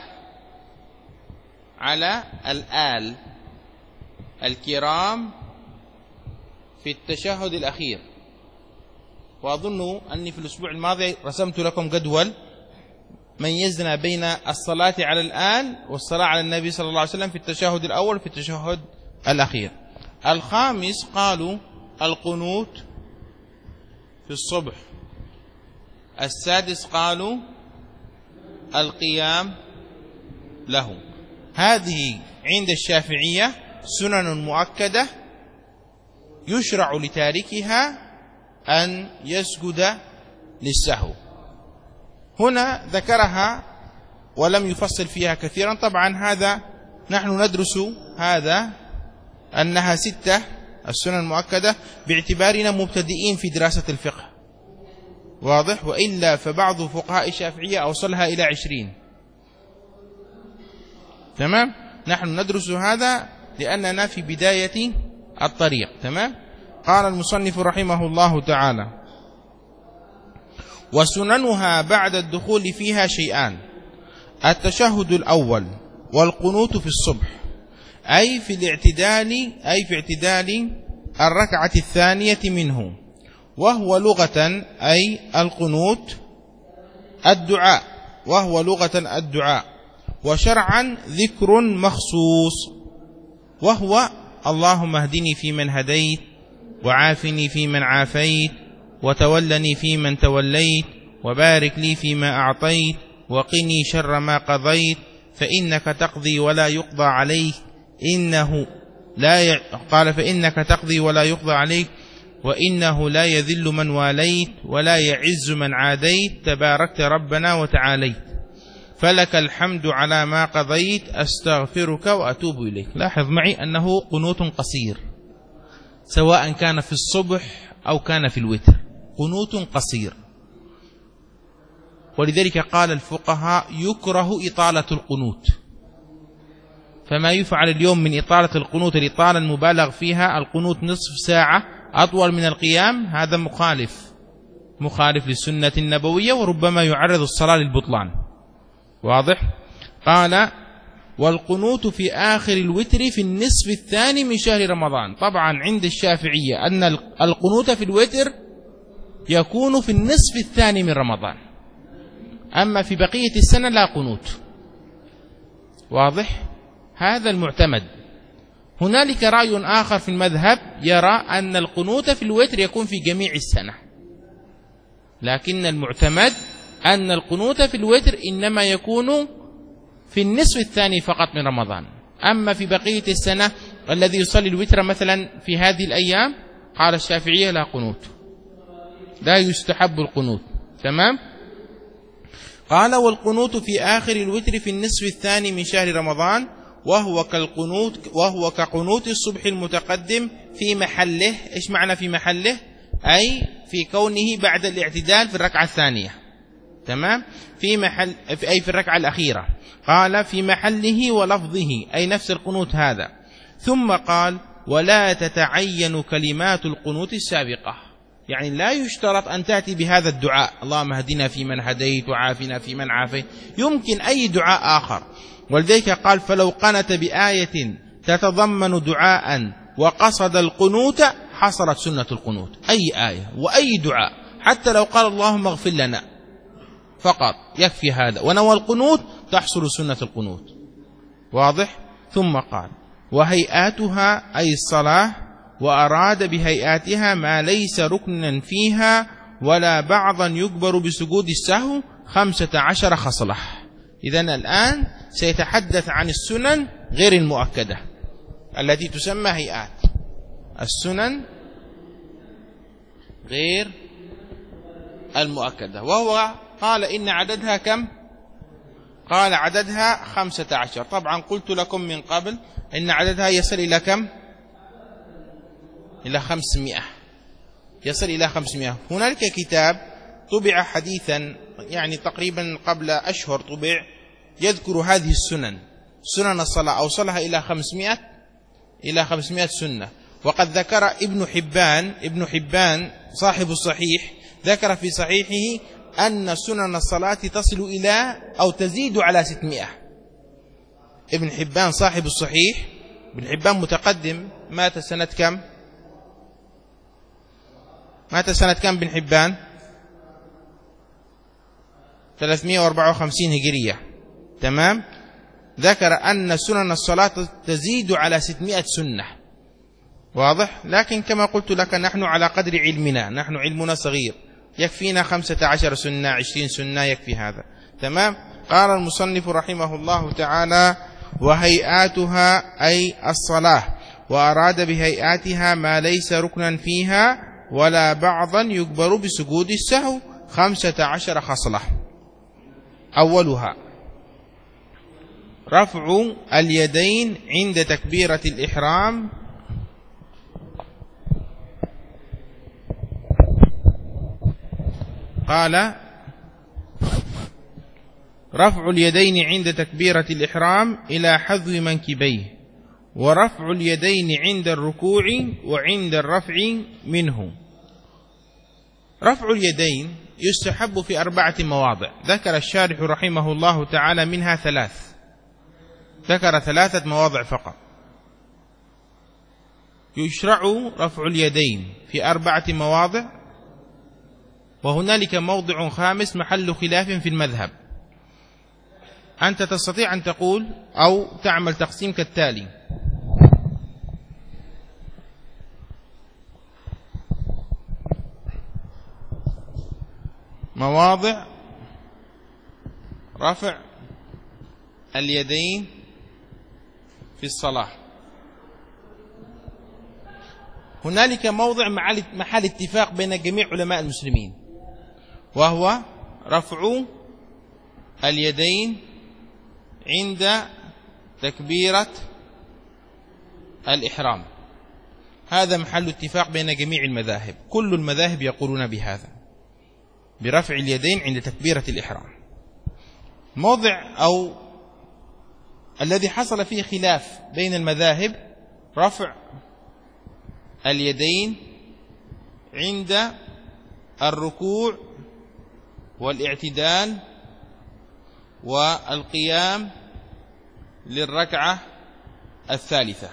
Speaker 1: على الآل الكرام في التشهد الأخير. وأظن أني في الأسبوع الماضي رسمت لكم جدول ميزنا بين الصلاة على الآل والصلاة على النبي صلى الله عليه وسلم في التشهد الأول وفي التشهد الأخير. الخامس قالوا القنوت في الصبح. السادس قالوا القيام له. هذه عند الشافعية سنن مؤكدة يشرع لتاركها أن يسجد للسهو. هنا ذكرها ولم يفصل فيها كثيرا. طبعا هذا نحن ندرس هذا أنها ستة السنن المؤكدة باعتبارنا مبتدئين في دراسة الفقه، واضح؟ وإلا فبعض فقهاء الشافعية أوصلها إلى عشرين. تمام. نحن ندرس هذا لأننا في بداية الطريق. تمام. قال المصنف رحمه الله تعالى: وسننها بعد الدخول فيها شيئان: التشهد الأول والقنوت في الصبح، أي في الاعتدال أي في اعتدال الركعة الثانية منه، وهو لغة أي القنوت الدعاء، وهو لغة الدعاء، وشرعا ذكر مخصوص، وهو اللهم اهدني فيمن هديت، وعافني فيمن عافيت، وتولني فيمن توليت، وبارك لي فيما أعطيت، وقني شر ما قضيت، فإنك تقضي ولا يقضى عليك، إنه لا ي... قال فإنك تقضي ولا يقضى عليك، وإنه لا يذل من واليت ولا يعز من عاديت، تباركت ربنا وتعاليت، فلك الحمد على ما قضيت، أستغفرك وأتوب إليك. لاحظ معي أنه قنوت قصير، سواء كان في الصبح أو كان في الوتر، قنوت قصير. ولذلك قال الفقهاء: يكره إطالة القنوت. فما يفعل اليوم من إطالة القنوت الإطالة المبالغ فيها، القنوت نصف ساعة أطول من القيام، هذا مخالف مخالف للسنة النبوية، وربما يعرض الصلاة للبطلان، واضح؟ قال: والقنوت في آخر الوتر في النصف الثاني من شهر رمضان. طبعا عند الشافعية أن القنوت في الوتر يكون في النصف الثاني من رمضان، أما في بقية السنة لا قنوت، واضح؟ هذا المعتمد. هنالك رأي آخر في المذهب يرى أن القنوت في الوتر يكون في جميع السنة، لكن المعتمد أن القنوت في الوتر إنما يكون في النصف الثاني فقط من رمضان. أما في بقية السنة الذي يصلي الوتر مثلا في هذه الأيام، قال الشافعية لا قنوت، لا يستحب القنوت. تمام. قال والقنوت في آخر الوتر في النصف الثاني من شهر رمضان، وهو كالقنوت وهو كقنوت الصبح المتقدم في محله. إيش معنى في محله؟ أي في كونه بعد الاعتدال في الركعة الثانية. تمام. في محل أي في الركعة الأخيرة. قال في محله ولفظه، أي نفس القنوت هذا. ثم قال ولا تتعين كلمات القنوت السابقة، يعني لا يشترط أن تأتي بهذا الدعاء اللهم اهدنا فيمن هديت وعافنا فيمن عافيت، يمكن أي دعاء آخر. ولذلك قال فلو قنت بآية تتضمن دعاء وقصد القنوت حصلت سنة القنوت. أي آية وأي دعاء، حتى لو قال اللهم اغفر لنا فقط يكفي هذا ونوى القنوت تحصل سنة القنوت. واضح. ثم قال وهيئاتها أي الصلاة، وأراد بهيئاتها ما ليس ركنا فيها ولا بعضا يجبر بسجود السهو خمسة عشر خصلة. إذن الآن سيتحدث عن السنن غير المؤكدة التي تسمى هيئات. السنن غير المؤكدة، وهو قال إن عددها كم؟ قال عددها خمسة عشر. طبعا قلت لكم من قبل إن عددها يصل إلى كم؟ إلى خمسمائة، يصل إلى خمسمائة. هنالك كتاب طبع حديثا يعني تقريبا قبل أشهر طبع يذكر هذه السنن، سنن الصلاة، أوصلها إلى خمسمائة إلى خمسمائة سنة. وقد ذكر ابن حبان ابن حبان صاحب الصحيح ذكر في صحيحه أن سنن الصلاة تصل إلى أو تزيد على ستمائة. ابن حبان صاحب الصحيح، ابن حبان متقدم، مات سنة كم؟ مات سنة كم ابن حبان؟ ثلاثمائة وأربعة وخمسين هجرية. تمام. ذكر أن سنن الصلاة تزيد على ستمائة سنة. واضح. لكن كما قلت لك نحن على قدر علمنا، نحن علمنا صغير، يكفينا خمسة عشر سنة، عشرين سنة، يكفي هذا. تمام. قال المصنف رحمه الله تعالى وهيئاتها أي الصلاة، وأراد بهيئاتها ما ليس ركنا فيها ولا بعضا يجبر بسجود السهو خمسة عشر خصلة. أولها رفع اليدين عند تكبيرة الإحرام. قال رفع اليدين عند تكبيرة الإحرام إلى حذو منكبيه، ورفع اليدين عند الركوع وعند الرفع منه. رفع اليدين يستحب في أربعة مواضع، ذكر الشارح رحمه الله تعالى منها ثلاث، ذكر ثلاثة مواضع فقط. يشرع رفع اليدين في أربعة مواضع، وهنالك موضع خامس محل خلاف في المذهب. أنت تستطيع أن تقول أو تعمل تقسيم كالتالي: مواضع رفع اليدين في الصلاة. هنالك موضع محل اتفاق بين جميع علماء المسلمين، وهو رفع اليدين عند تكبيرة الإحرام. هذا محل اتفاق بين جميع المذاهب، كل المذاهب يقولون بهذا، برفع اليدين عند تكبيرة الإحرام. موضع أو الذي حصل فيه خلاف بين المذاهب رفع اليدين عند الركوع والاعتدال والقيام للركعة الثالثة.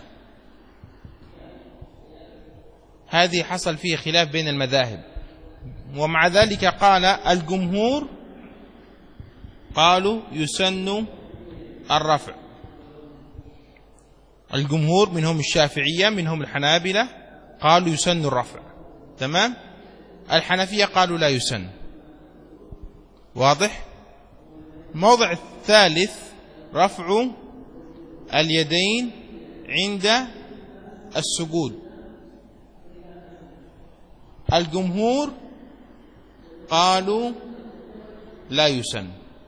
Speaker 1: هذه حصل فيه خلاف بين المذاهب، ومع ذلك قال الجمهور قالوا يسن الرفع. الجمهور منهم الشافعية منهم الحنابلة قالوا يسن الرفع، تمام. الحنفية قالوا لا يسن. واضح؟ موضع الثالث رفع اليدين عند السجود. الجمهور قالوا لا يسن،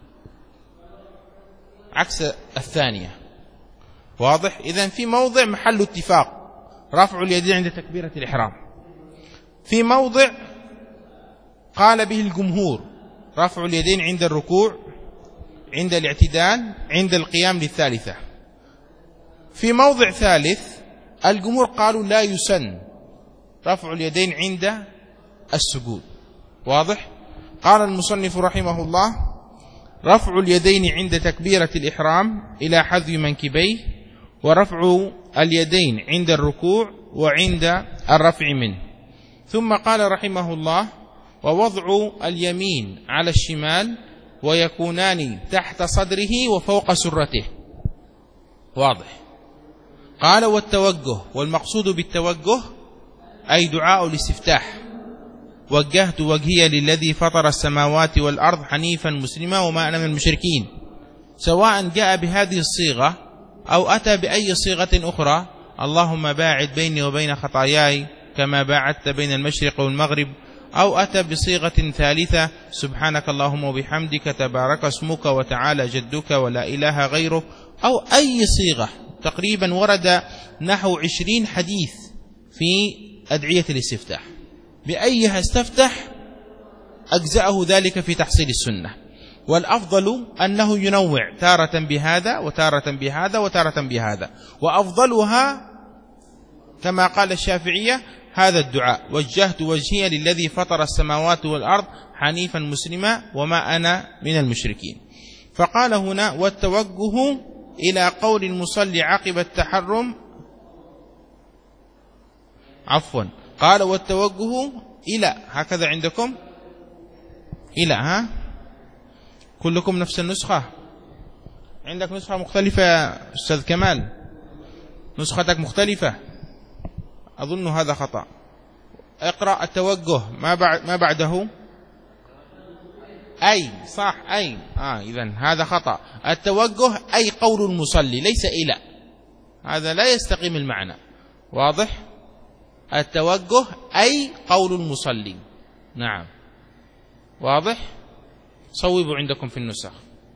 Speaker 1: عكس الثانية. واضح؟ إذن في موضع محل اتفاق رفع اليدين عند تكبيرة الإحرام، في موضع قال به الجمهور رفع اليدين عند الركوع، عند الاعتدال، عند القيام للثالثة. في موضع ثالث الجمهور قالوا لا يسن رفع اليدين عند السجود. واضح؟ قال المصنف رحمه الله: رفع اليدين عند تكبيرة الإحرام إلى حذو منكبيه، ورفع اليدين عند الركوع وعند الرفع منه. ثم قال رحمه الله: ووضع اليمين على الشمال ويكونان تحت صدره وفوق سرته. واضح؟ قال: والتوجه، والمقصود بالتوجه أي دعاء الاستفتاح: وجهت وجهي للذي فطر السماوات والأرض حنيفا مسلما وما أنا من المشركين. سواء جاء بهذه الصيغة أو أتى بأي صيغة أخرى: اللهم باعد بيني وبين خطاياي كما باعدت بين المشرق والمغرب، أو أتى بصيغة ثالثة: سبحانك اللهم وبحمدك تبارك اسمك وتعالى جدك ولا إله غيرك، أو أي صيغة. تقريبا ورد نحو عشرين حديث في أدعية الاستفتاح، بأيها استفتح أجزأه ذلك في تحصيل السنة. والأفضل أنه ينوع تارة بهذا وتارة بهذا وتارة بهذا، وأفضلها كما قال الشافعية هذا الدعاء: وجهت وجهي للذي فطر السماوات والأرض حنيفا مسلما وما أنا من المشركين. فقال هنا: والتوجه إلى قول المصلي عقب التحرم، عفوا قال: والتوجه إلى، هكذا عندكم إلى، ها كلكم نفس النسخة؟ عندك نسخة مختلفة يا أستاذ كمال؟ نسختك مختلفة، أظن هذا خطأ. اقرأ التوجه ما بعد ما بعده أي، صح أي، آه إذن هذا خطأ. التوجه أي قول المصلي ليس إلى، هذا لا يستقيم المعنى. واضح؟ التوجه أي قول المصلي. نعم واضح؟ صوبوا عندكم في النسخ.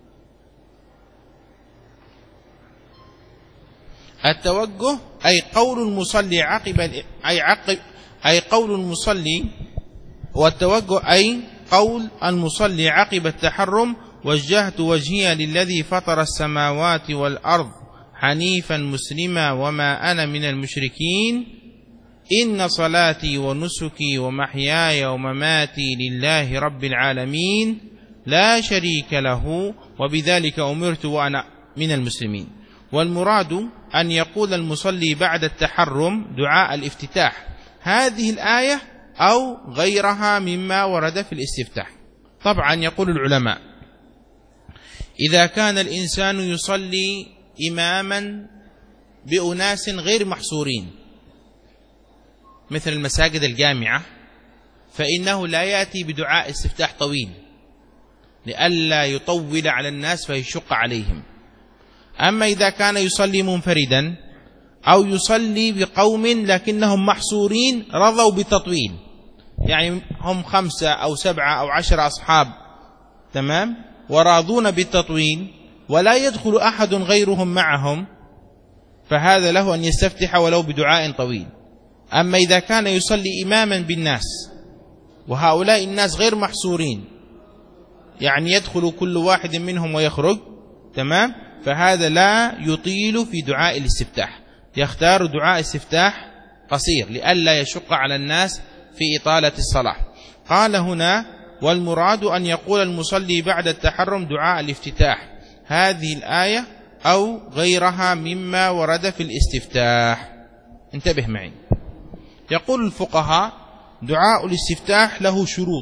Speaker 1: التوجه أي قول المصلي عقب أي عقب أي قول المصلي، والتوجه أي قول المصلي عقب التحرم: وجهت وجهي للذي فطر السماوات والأرض حنيفا مسلما وما أنا من المشركين، إن صلاتي ونسكي ومحياي ومماتي لله رب العالمين لا شريك له وبذلك أمرت وأنا من المسلمين. والمراد أن يقول المصلي بعد التحرم دعاء الافتتاح هذه الآية أو غيرها مما ورد في الاستفتاح. طبعا يقول العلماء: إذا كان الإنسان يصلي إماما بأناس غير محصورين مثل المساجد الجامعة، فإنه لا يأتي بدعاء استفتاح طويل لئلا يطول على الناس فيشق عليهم. أما إذا كان يصلي منفردا أو يصلي بقوم لكنهم محصورين رضوا بالتطويل، يعني هم خمسة أو سبعة أو عشر أصحاب، تمام، وراضون بالتطويل ولا يدخل أحد غيرهم معهم، فهذا له أن يستفتح ولو بدعاء طويل. أما إذا كان يصلي إماما بالناس وهؤلاء الناس غير محصورين، يعني يدخل كل واحد منهم ويخرج، تمام، فهذا لا يطيل في دعاء الاستفتاح، يختار دعاء استفتاح قصير لئلا يشق على الناس في إطالة الصلاة. قال هنا: والمراد أن يقول المصلي بعد التحرم دعاء الافتتاح هذه الآية أو غيرها مما ورد في الاستفتاح. انتبه معي. يقول الفقهاء: دعاء الاستفتاح له شروط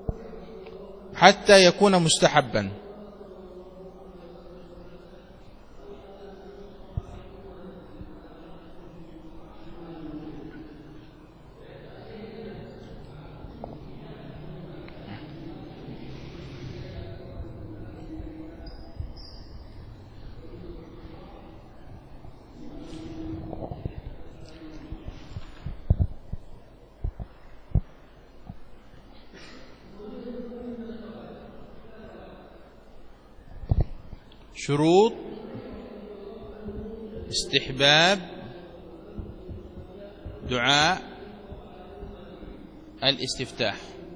Speaker 1: حتى يكون مستحبا. شروط استحباب دعاء الاستفتاح.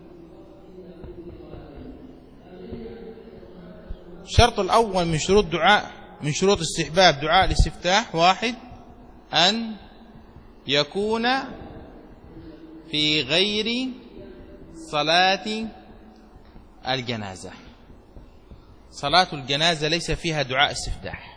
Speaker 1: الشرط الأول من شروط دعاء من شروط استحباب دعاء الاستفتاح: واحد، أن يكون في غير صلاة الجنازة. صلاة الجنازة ليس فيها دعاء استفتاح.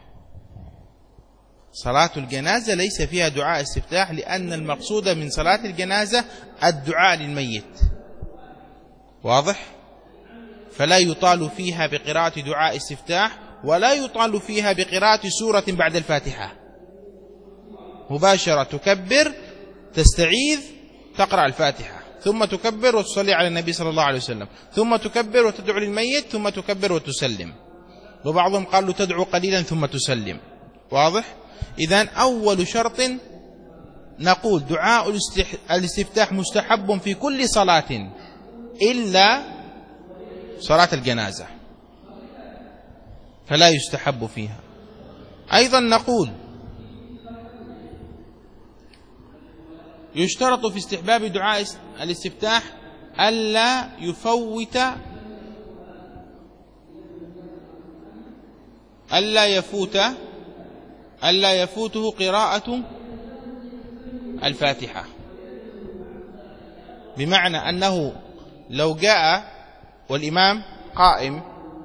Speaker 1: صلاة الجنازة ليس فيها دعاء استفتاح، لأن المقصود من صلاة الجنازة الدعاء للميت. واضح؟ فلا يطال فيها بقراءة دعاء استفتاح، ولا يطال فيها بقراءة سورة بعد الفاتحة. مباشرة تكبر، تستعيذ، تقرأ الفاتحة، ثم تكبر وتصلي على النبي صلى الله عليه وسلم، ثم تكبر وتدعو للميت، ثم تكبر وتسلم. وبعضهم قالوا تدعو قليلا ثم تسلم. واضح؟ إذن أول شرط نقول دعاء الاستفتاح مستحب في كل صلاة إلا صلاة الجنازة، فلا يستحب فيها. أيضا نقول يشترط في استحباب دعاء الاستفتاح ألا يفوت ألا يفوت ألا يفوته قراءة الفاتحة، بمعنى أنه لو جاء والإمام قائم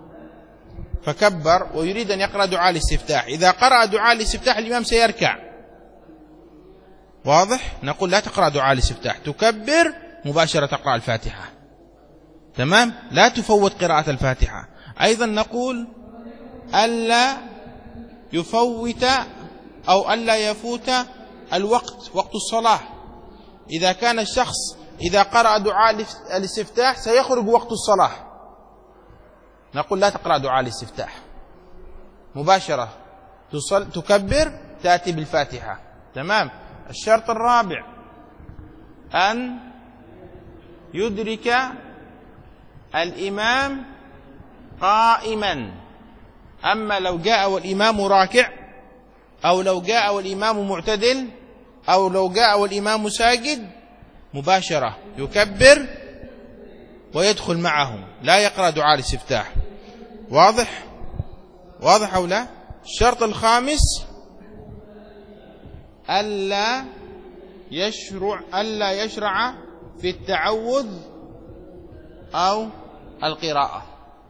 Speaker 1: فكبر ويريد أن يقرأ دعاء الاستفتاح، إذا قرأ دعاء الاستفتاح الإمام سيركع. واضح؟ نقول لا تقرأ دعاء الاستفتاح، تكبر مباشرة تقرأ الفاتحة. تمام؟ لا تفوت قراءة الفاتحة. أيضا نقول ألا يفوت أو ألا يفوت الوقت، وقت الصلاة. إذا كان الشخص إذا قرأ دعاء الاستفتاح سيخرج وقت الصلاة، نقول لا تقرأ دعاء الاستفتاح، مباشرة تصل تكبر تأتي بالفاتحة. تمام؟ الشرط الرابع أن يدرك الإمام قائما. أما لو جاء والإمام راكع، أو لو جاء والإمام معتدل، أو لو جاء والإمام ساجد، مباشرة يكبر ويدخل معهم، لا يقرأ دعاء الاستفتاح. واضح؟ واضح أو لا؟ الشرط الخامس ألا يشرع ألا يشرع في التعوذ أو القراءة.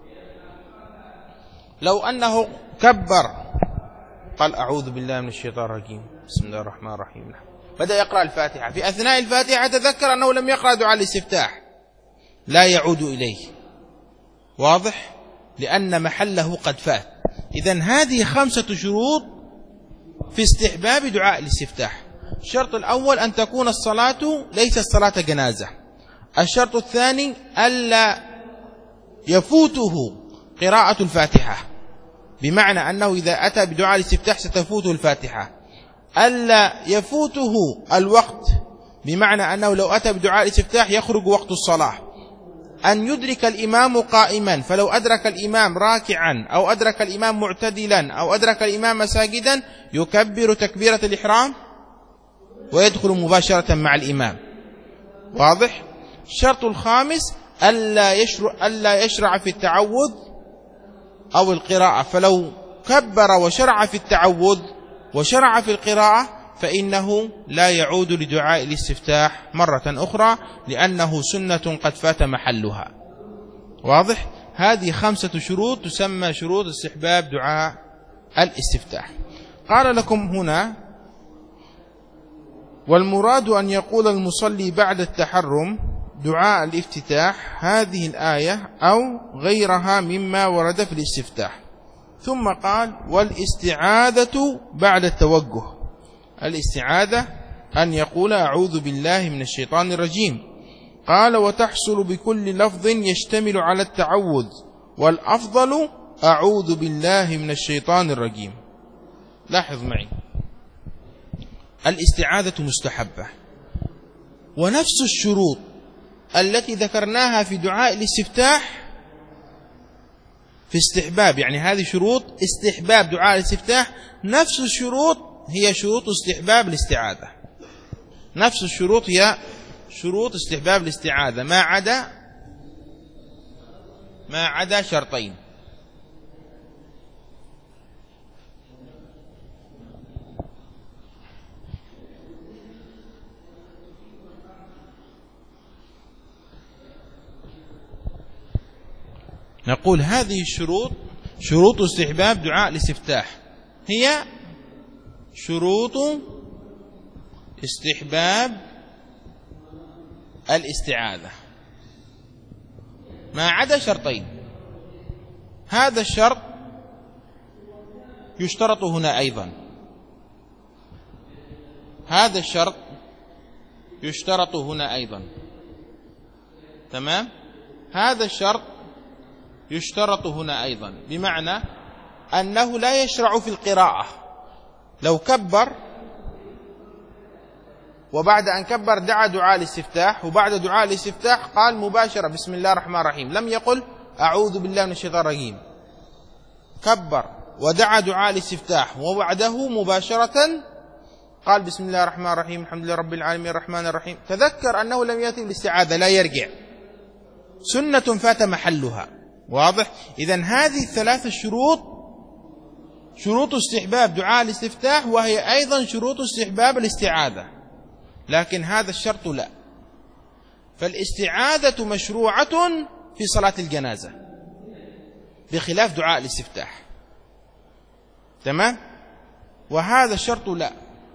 Speaker 1: لو أنه كبر قال أعوذ بالله من الشيطان الرجيم، بسم الله الرحمن الرحيم، بدأ يقرأ الفاتحة، في أثناء الفاتحة تذكر أنه لم يقرأ دعاء الاستفتاح، لا يعود إليه. واضح؟ لأن محله قد فات. إذن هذه خمسة شروط في استحباب دعاء الاستفتاح. الشرط الأول أن تكون الصلاة ليست صلاة جنازة. الشرط الثاني ألا يفوته قراءة الفاتحة، بمعنى أنه إذا أتى بدعاء الاستفتاح ستفوته الفاتحة. ألا يفوته الوقت، بمعنى أنه لو أتى بدعاء الاستفتاح يخرج وقت الصلاة. أن يدرك الإمام قائما، فلو أدرك الإمام راكعا أو أدرك الإمام معتدلا أو أدرك الإمام ساجدا يكبر تكبيرة الإحرام ويدخل مباشرة مع الإمام. واضح؟ الشرط الخامس ألا يشرع, ألا يشرع في التعوذ أو القراءة، فلو كبر وشرع في التعوذ وشرع في القراءة فإنه لا يعود لدعاء الاستفتاح مرة أخرى، لأنه سنة قد فات محلها. واضح؟ هذه خمسة شروط تسمى شروط استحباب دعاء الاستفتاح. قال لكم هنا: والمراد أن يقول المصلي بعد التحرم دعاء الافتتاح هذه الآية أو غيرها مما ورد في الاستفتاح. ثم قال: والاستعاذة بعد التوجه. الاستعاذة أن يقول أعوذ بالله من الشيطان الرجيم. قال: وتحصل بكل لفظ يشتمل على التعوذ، والأفضل أعوذ بالله من الشيطان الرجيم. لاحظ معي، الاستعاذة مستحبة، ونفس الشروط التي ذكرناها في دعاء الاستفتاح في استحباب، يعني هذه شروط استحباب دعاء الاستفتاح، نفس الشروط هي شروط استحباب الاستعاذة، نفس الشروط هي شروط استحباب الاستعاذة، ما عدا ما عدا شرطين. نقول هذه الشروط شروط استحباب دعاء الاستفتاح هي شروط استحباب الاستعاذة ما عدا شرطين. هذا الشرط يشترط هنا أيضا، هذا الشرط يشترط هنا أيضا، تمام؟ هذا الشرط يشترط هنا أيضا، بمعنى أنه لا يشرع في القراءة. لو كبر وبعد أن كبر دعا دعاء الاستفتاح، وبعد دعاء الاستفتاح قال مباشرة بسم الله الرحمن الرحيم، لم يقل أعوذ بالله من الشيطان الرجيم، كبر ودعا دعاء الاستفتاح وبعده مباشرة قال بسم الله الرحمن الرحيم الحمد لله رب العالمين الرحمن الرحيم، تذكر أنه لم يأتي بالاستعاذة، لا يرجع، سنة فات محلها. واضح؟ إذن هذه الثلاث الشروط شروط استحباب دعاء الاستفتاح، وهي أيضا شروط استحباب الاستعاذة، لكن هذا الشرط لا. فالاستعاذة مشروعة في صلاة الجنازة بخلاف دعاء الاستفتاح، تمام؟ وهذا الشرط لا.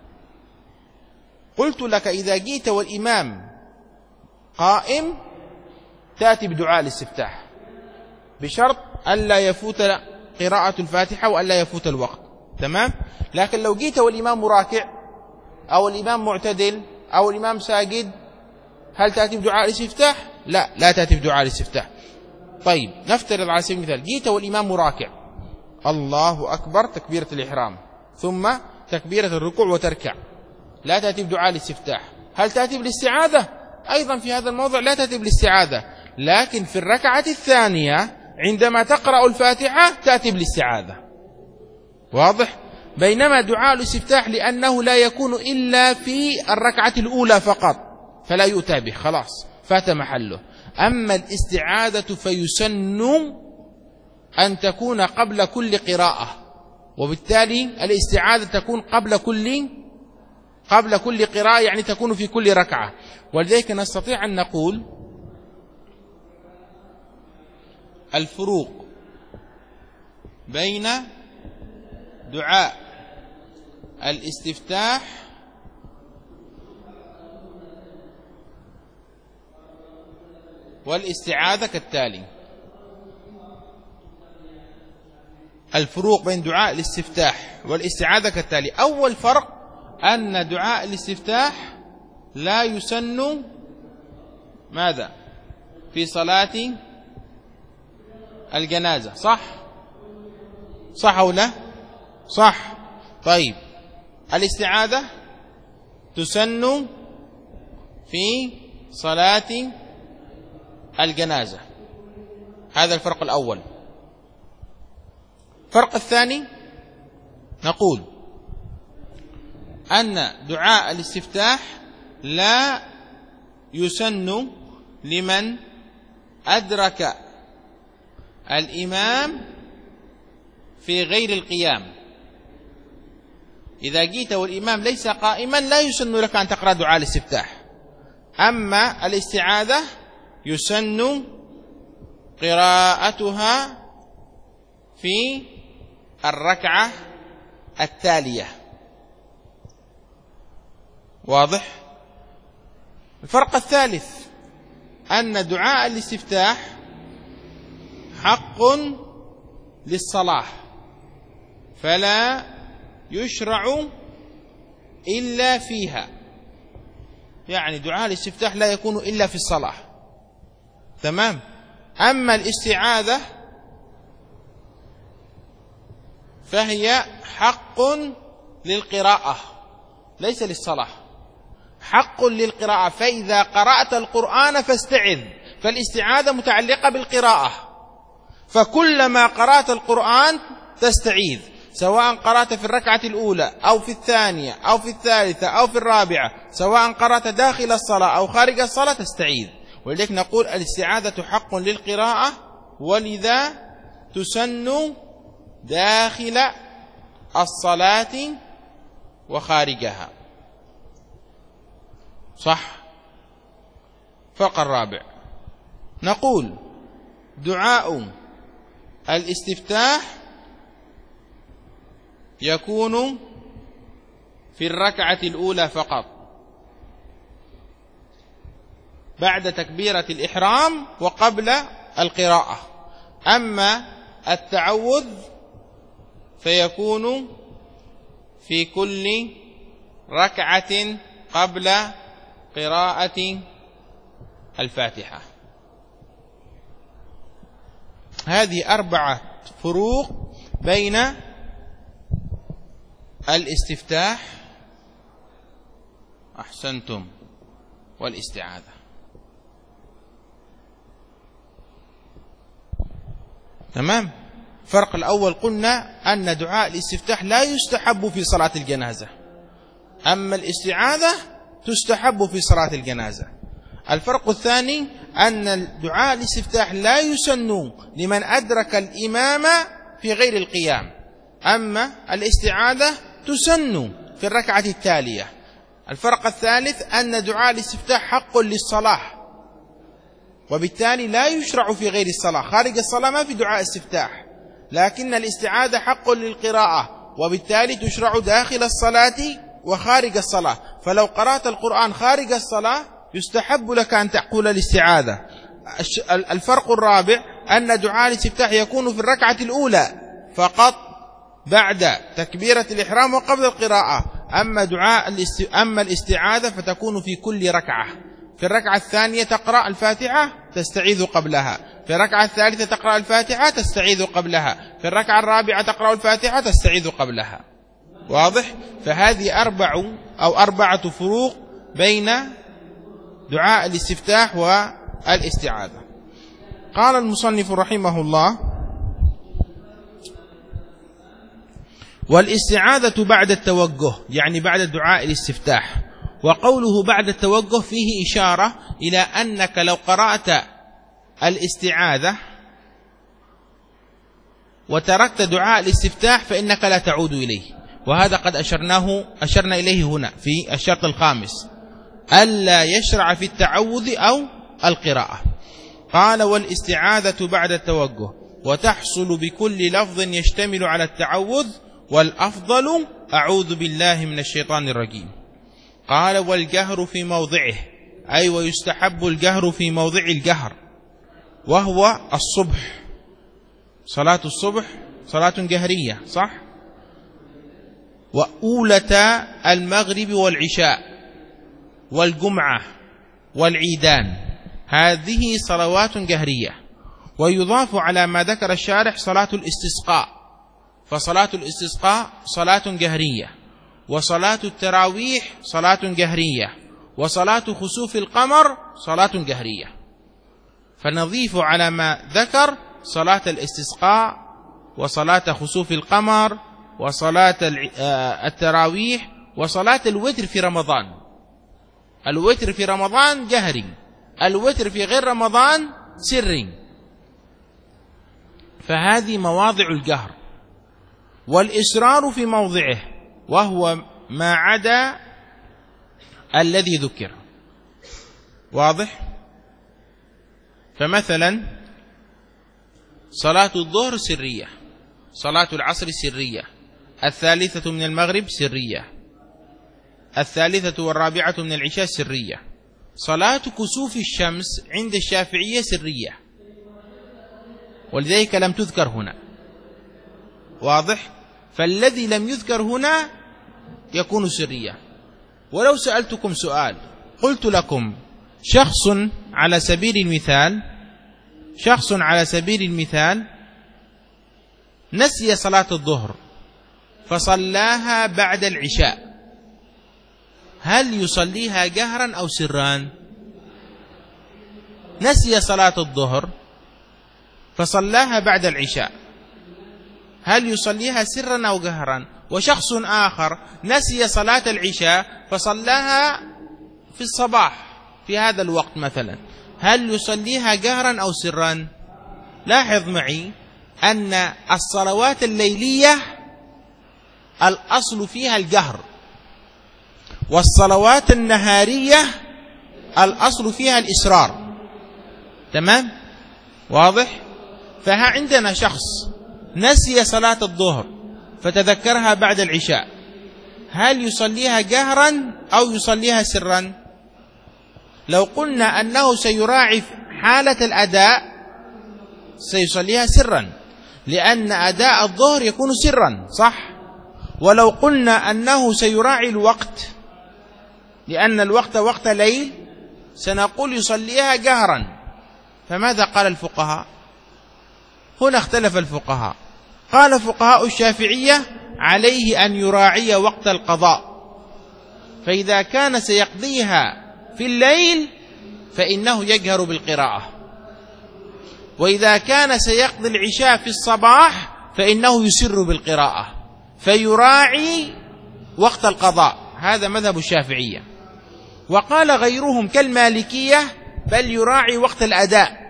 Speaker 1: قلت لك إذا جيت والإمام قائم تأتي بدعاء الاستفتاح بشرط ألا يفوت قراءة الفاتحة وألا يفوت الوقت، تمام؟ لكن لو جيت والإمام راكع أو الإمام معتدل أو الإمام ساجد، هل تأتي بدعاء الاستفتاح؟ لا، لا تأتي بدعاء الاستفتاح. طيب نفترض على سبيل المثال جيت والإمام راكع، الله أكبر تكبيرة الإحرام ثم تكبيرة الركوع وتركع، لا تأتي بدعاء الاستفتاح، هل تأتي بالاستعاذة؟ أيضا في هذا الموضع لا تأتي بالاستعاذة، لكن في الركعة الثانية عندما تقرأ الفاتحة تأتي بالاستعاذة. واضح؟ بينما دعاء الاستفتاح لأنه لا يكون إلا في الركعة الأولى فقط فلا يؤتى به، خلاص فات محله. أما الاستعاذة فيسن أن تكون قبل كل قراءة، وبالتالي الاستعاذة تكون قبل كل قبل كل قراءة، يعني تكون في كل ركعة. ولذلك نستطيع أن نقول الفروق بين دعاء الاستفتاح والاستعاذة كالتالي. الفروق بين دعاء الاستفتاح والاستعاذة كالتالي. أول فرق أن دعاء الاستفتاح لا يسن ماذا؟ في صلاة الجنازة، صح؟ صح أو لا؟ صح. طيب الاستعاذة تسن في صلاة الجنازة، هذا الفرق الأول. الفرق الثاني نقول أن دعاء الاستفتاح لا يسن لمن أدرك الإمام في غير القيام. إذا جيت والإمام ليس قائما لا يسن لك أن تقرأ دعاء الاستفتاح. أما الاستعاذة يسن قراءتها في الركعة التالية. واضح؟ الفرق الثالث أن دعاء الاستفتاح حق للصلاة، فلا يشرع إلا فيها، يعني دعاء الاستفتاح لا يكون إلا في الصلاة، تمام؟ أما الاستعاذة فهي حق للقراءة ليس للصلاة، حق للقراءة. فإذا قرأت القرآن فاستعذ، فالاستعاذة متعلقة بالقراءة،
Speaker 2: فكلما قرأت القرآن تستعيذ، سواء قرأت في الركعة الأولى أو في الثانية أو في الثالثة أو في الرابعة، سواء قرأت داخل الصلاة أو خارج الصلاة تستعيذ. ولذلك نقول الاستعاذة حق للقراءة، ولذا تسن داخل الصلاة وخارجها. صح. فرق الرابع نقول دعاء الاستفتاح يكون في الركعة الأولى فقط بعد تكبيرة الإحرام وقبل القراءة. أما التعوذ فيكون في كل ركعة قبل قراءة الفاتحة. هذه أربعة فروق بين الاستفتاح أحسنتم والاستعاذة. تمام. الفرق الأول قلنا أن دعاء الاستفتاح لا يستحب في صلاة الجنازة، أما الاستعاذة تستحب في صلاة الجنازة. الفرق الثاني أن دعاء الاستفتاح لا يسن لمن أدرك الإمام في غير القيام، أما الاستعاذة تسن في الركعة التالية. الفرق الثالث أن دعاء الاستفتاح حق للصلاة، وبالتالي لا يشرع في غير الصلاة. خارج الصلاة ما في دعاء استفتاح، لكن الاستعاذة حق للقراءة، وبالتالي تشرع داخل الصلاة وخارج الصلاة. فلو قرأت القرآن خارج الصلاة يستحب لك أن تقول الاستعاذة. الفرق الرابع أن دعاء الاستفتاح يكون في الركعة الأولى فقط بعد تكبيرة الإحرام وقبل القراءة. أما دعاء الاست... أما الاستعاذة فتكون في كل ركعة. في الركعة الثانية تقرأ الفاتحة تستعيذ قبلها، في الركعة الثالثة تقرأ الفاتحة تستعيذ قبلها، في الركعة الرابعة تقرأ الفاتحة تستعيذ قبلها. واضح؟ فهذه أربع أو أربعة فروق بين دعاء الاستفتاح والاستعاذة. قال المصنف رحمه الله: والاستعاذة بعد التوجه، يعني بعد دعاء الاستفتاح. وقوله بعد التوجه فيه إشارة إلى أنك لو قرأت الاستعاذة وتركت دعاء الاستفتاح فإنك لا تعود إليه، وهذا قد أشرناه أشرنا إليه هنا في الشرط الخامس، ألا يشرع في التعوذ أو القراءة. قال: والاستعاذة بعد التوجه، وتحصل بكل لفظ يشتمل على التعوذ، والأفضل أعوذ بالله من الشيطان الرجيم. قال: والجهر في موضعه، أي ويستحب الجهر في موضع الجهر، وهو الصبح. صلاة الصبح صلاة جهرية، صح؟ وأولة المغرب والعشاء والجمعة والعيدان، هذه صلوات جهرية. ويضاف على ما ذكر الشارح صلاة الاستسقاء، فصلاة الاستسقاء صلاة جهرية، وصلاة التراويح صلاة جهرية، وصلاة خسوف القمر صلاة جهرية. فنضيف على ما ذكر صلاة الاستسقاء وصلاة خسوف القمر وصلاة التراويح وصلاة الوتر في رمضان. الوتر في رمضان جهري، الوتر في غير رمضان سري. فهذه مواضع الجهر. والإسرار في موضعه، وهو ما عدا الذي ذكر. واضح؟ فمثلا صلاة الظهر سرية، صلاة العصر سرية، الثالثة من المغرب سرية، الثالثة والرابعة من العشاء سرية. صلاة كسوف الشمس عند الشافعية سرية، ولذلك لم تذكر هنا. واضح؟ فالذي لم يذكر هنا يكون سرية. ولو سألتكم سؤال قلت لكم شخص على سبيل المثال شخص على سبيل المثال نسي صلاة الظهر فصلاها بعد العشاء، هل يصليها جهرا أو سرا؟ نسي صلاة الظهر فصلاها بعد العشاء، هل يصليها سرا أو جهرا؟ وشخص آخر نسي صلاة العشاء فصلاها في الصباح في هذا الوقت مثلا، هل يصليها جهرا أو سرا؟ لاحظ معي أن الصلوات الليلية الأصل فيها الجهر، والصلوات النهارية الأصل فيها الإسرار. تمام؟ واضح؟ فها عندنا شخص نسي صلاة الظهر فتذكرها بعد العشاء، هل يصليها جهرا أو يصليها سرا؟ لو قلنا أنه سيراعي حالة الأداء سيصليها سرا، لأن أداء الظهر يكون سرا، صح؟ ولو قلنا أنه سيراعي الوقت لأن الوقت وقت ليل سنقول يصليها جهرا. فماذا قال الفقهاء؟ هنا اختلف الفقهاء. قال فقهاء الشافعية عليه أن يراعي وقت القضاء، فإذا كان سيقضيها في الليل فإنه يجهر بالقراءة، وإذا كان سيقضي العشاء في الصباح فإنه يسر بالقراءة، فيراعي وقت القضاء. هذا مذهب الشافعية. وقال غيرهم كالمالكية بل يراعي وقت الأداء.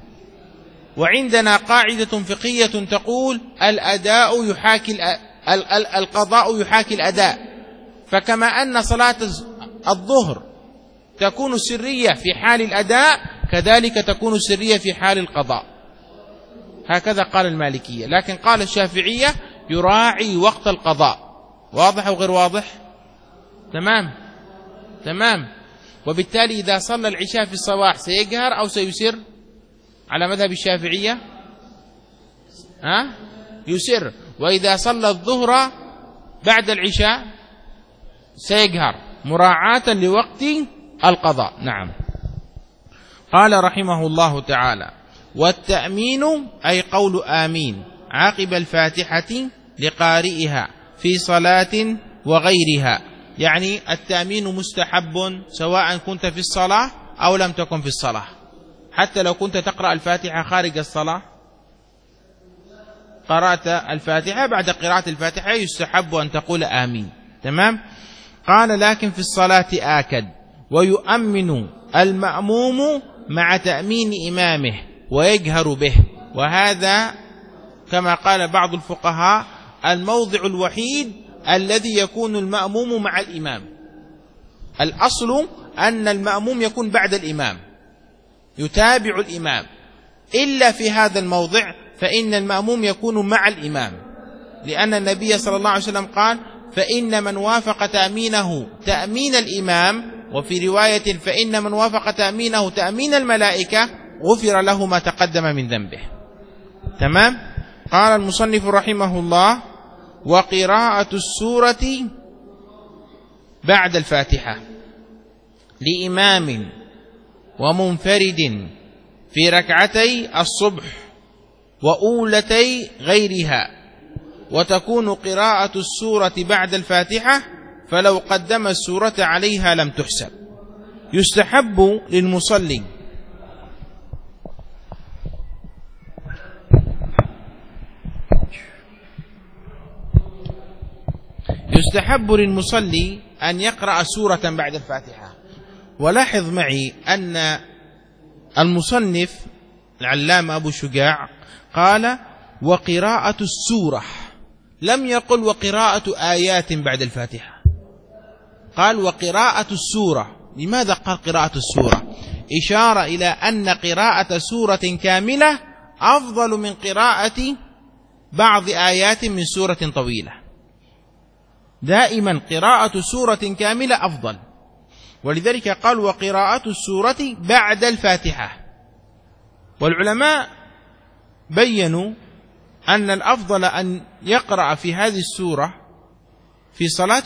Speaker 2: وعندنا قاعدة فقهية تقول الأداء يحاكي القضاء يحاكي الأداء، فكما أن صلاة الظهر تكون سرية في حال الأداء كذلك تكون سرية في حال القضاء. هكذا قال المالكية. لكن قال الشافعية يراعي وقت القضاء. واضح أو غير واضح؟ تمام تمام. وبالتالي إذا صلى العشاء في الصباح سيجهر أو سيسر؟ على مذهب الشافعية ها يسر، وإذا صلى الظهر بعد العشاء سيجهر مراعاة لوقت القضاء. نعم. قال رحمه الله تعالى: والتأمين أي قول آمين عقب الفاتحة لقارئها في صلاة وغيرها، يعني التأمين مستحب سواء كنت في الصلاة أو لم تكن في الصلاة. حتى لو كنت تقرأ الفاتحة خارج الصلاة، قرأت الفاتحة، بعد قراءة الفاتحة يستحب أن تقول آمين. تمام. قال: لكن في الصلاة آكد، ويؤمن المأموم مع تأمين إمامه ويجهر به. وهذا كما قال بعض الفقهاء الموضع الوحيد الذي يكون المأموم مع الإمام. الأصل أن المأموم يكون بعد الإمام يتابع الإمام، إلا في هذا الموضع فإن المأموم يكون مع الإمام، لأن النبي صلى الله عليه وسلم قال: فإن من وافق تأمينه تأمين الإمام، وفي رواية: فإن من وافق تأمينه تأمين الملائكة غفر له ما تقدم من ذنبه. تمام. قال المصنف رحمه الله: وقراءة السورة بعد الفاتحة لإمام ومنفرد في ركعتي الصبح وأولتي غيرها، وتكون قراءة السورة بعد الفاتحة، فلو قدم السورة عليها لم تحسب. يستحب للمصلي يستحب للمصلي أن يقرأ سورة بعد الفاتحة. ولاحظ معي أن المصنف العلامة أبو شجاع قال: وقراءة السورة، لم يقل وقراءة آيات بعد الفاتحة، قال وقراءة السورة. لماذا قال قراءة السورة؟ إشارة إلى أن قراءة سورة كاملة أفضل من قراءة بعض آيات من سورة طويلة. دائما قراءة سورة كاملة أفضل، ولذلك قال وقراءة السورة بعد الفاتحة. والعلماء بيّنوا أن الأفضل أن يقرأ في هذه السورة في صلاة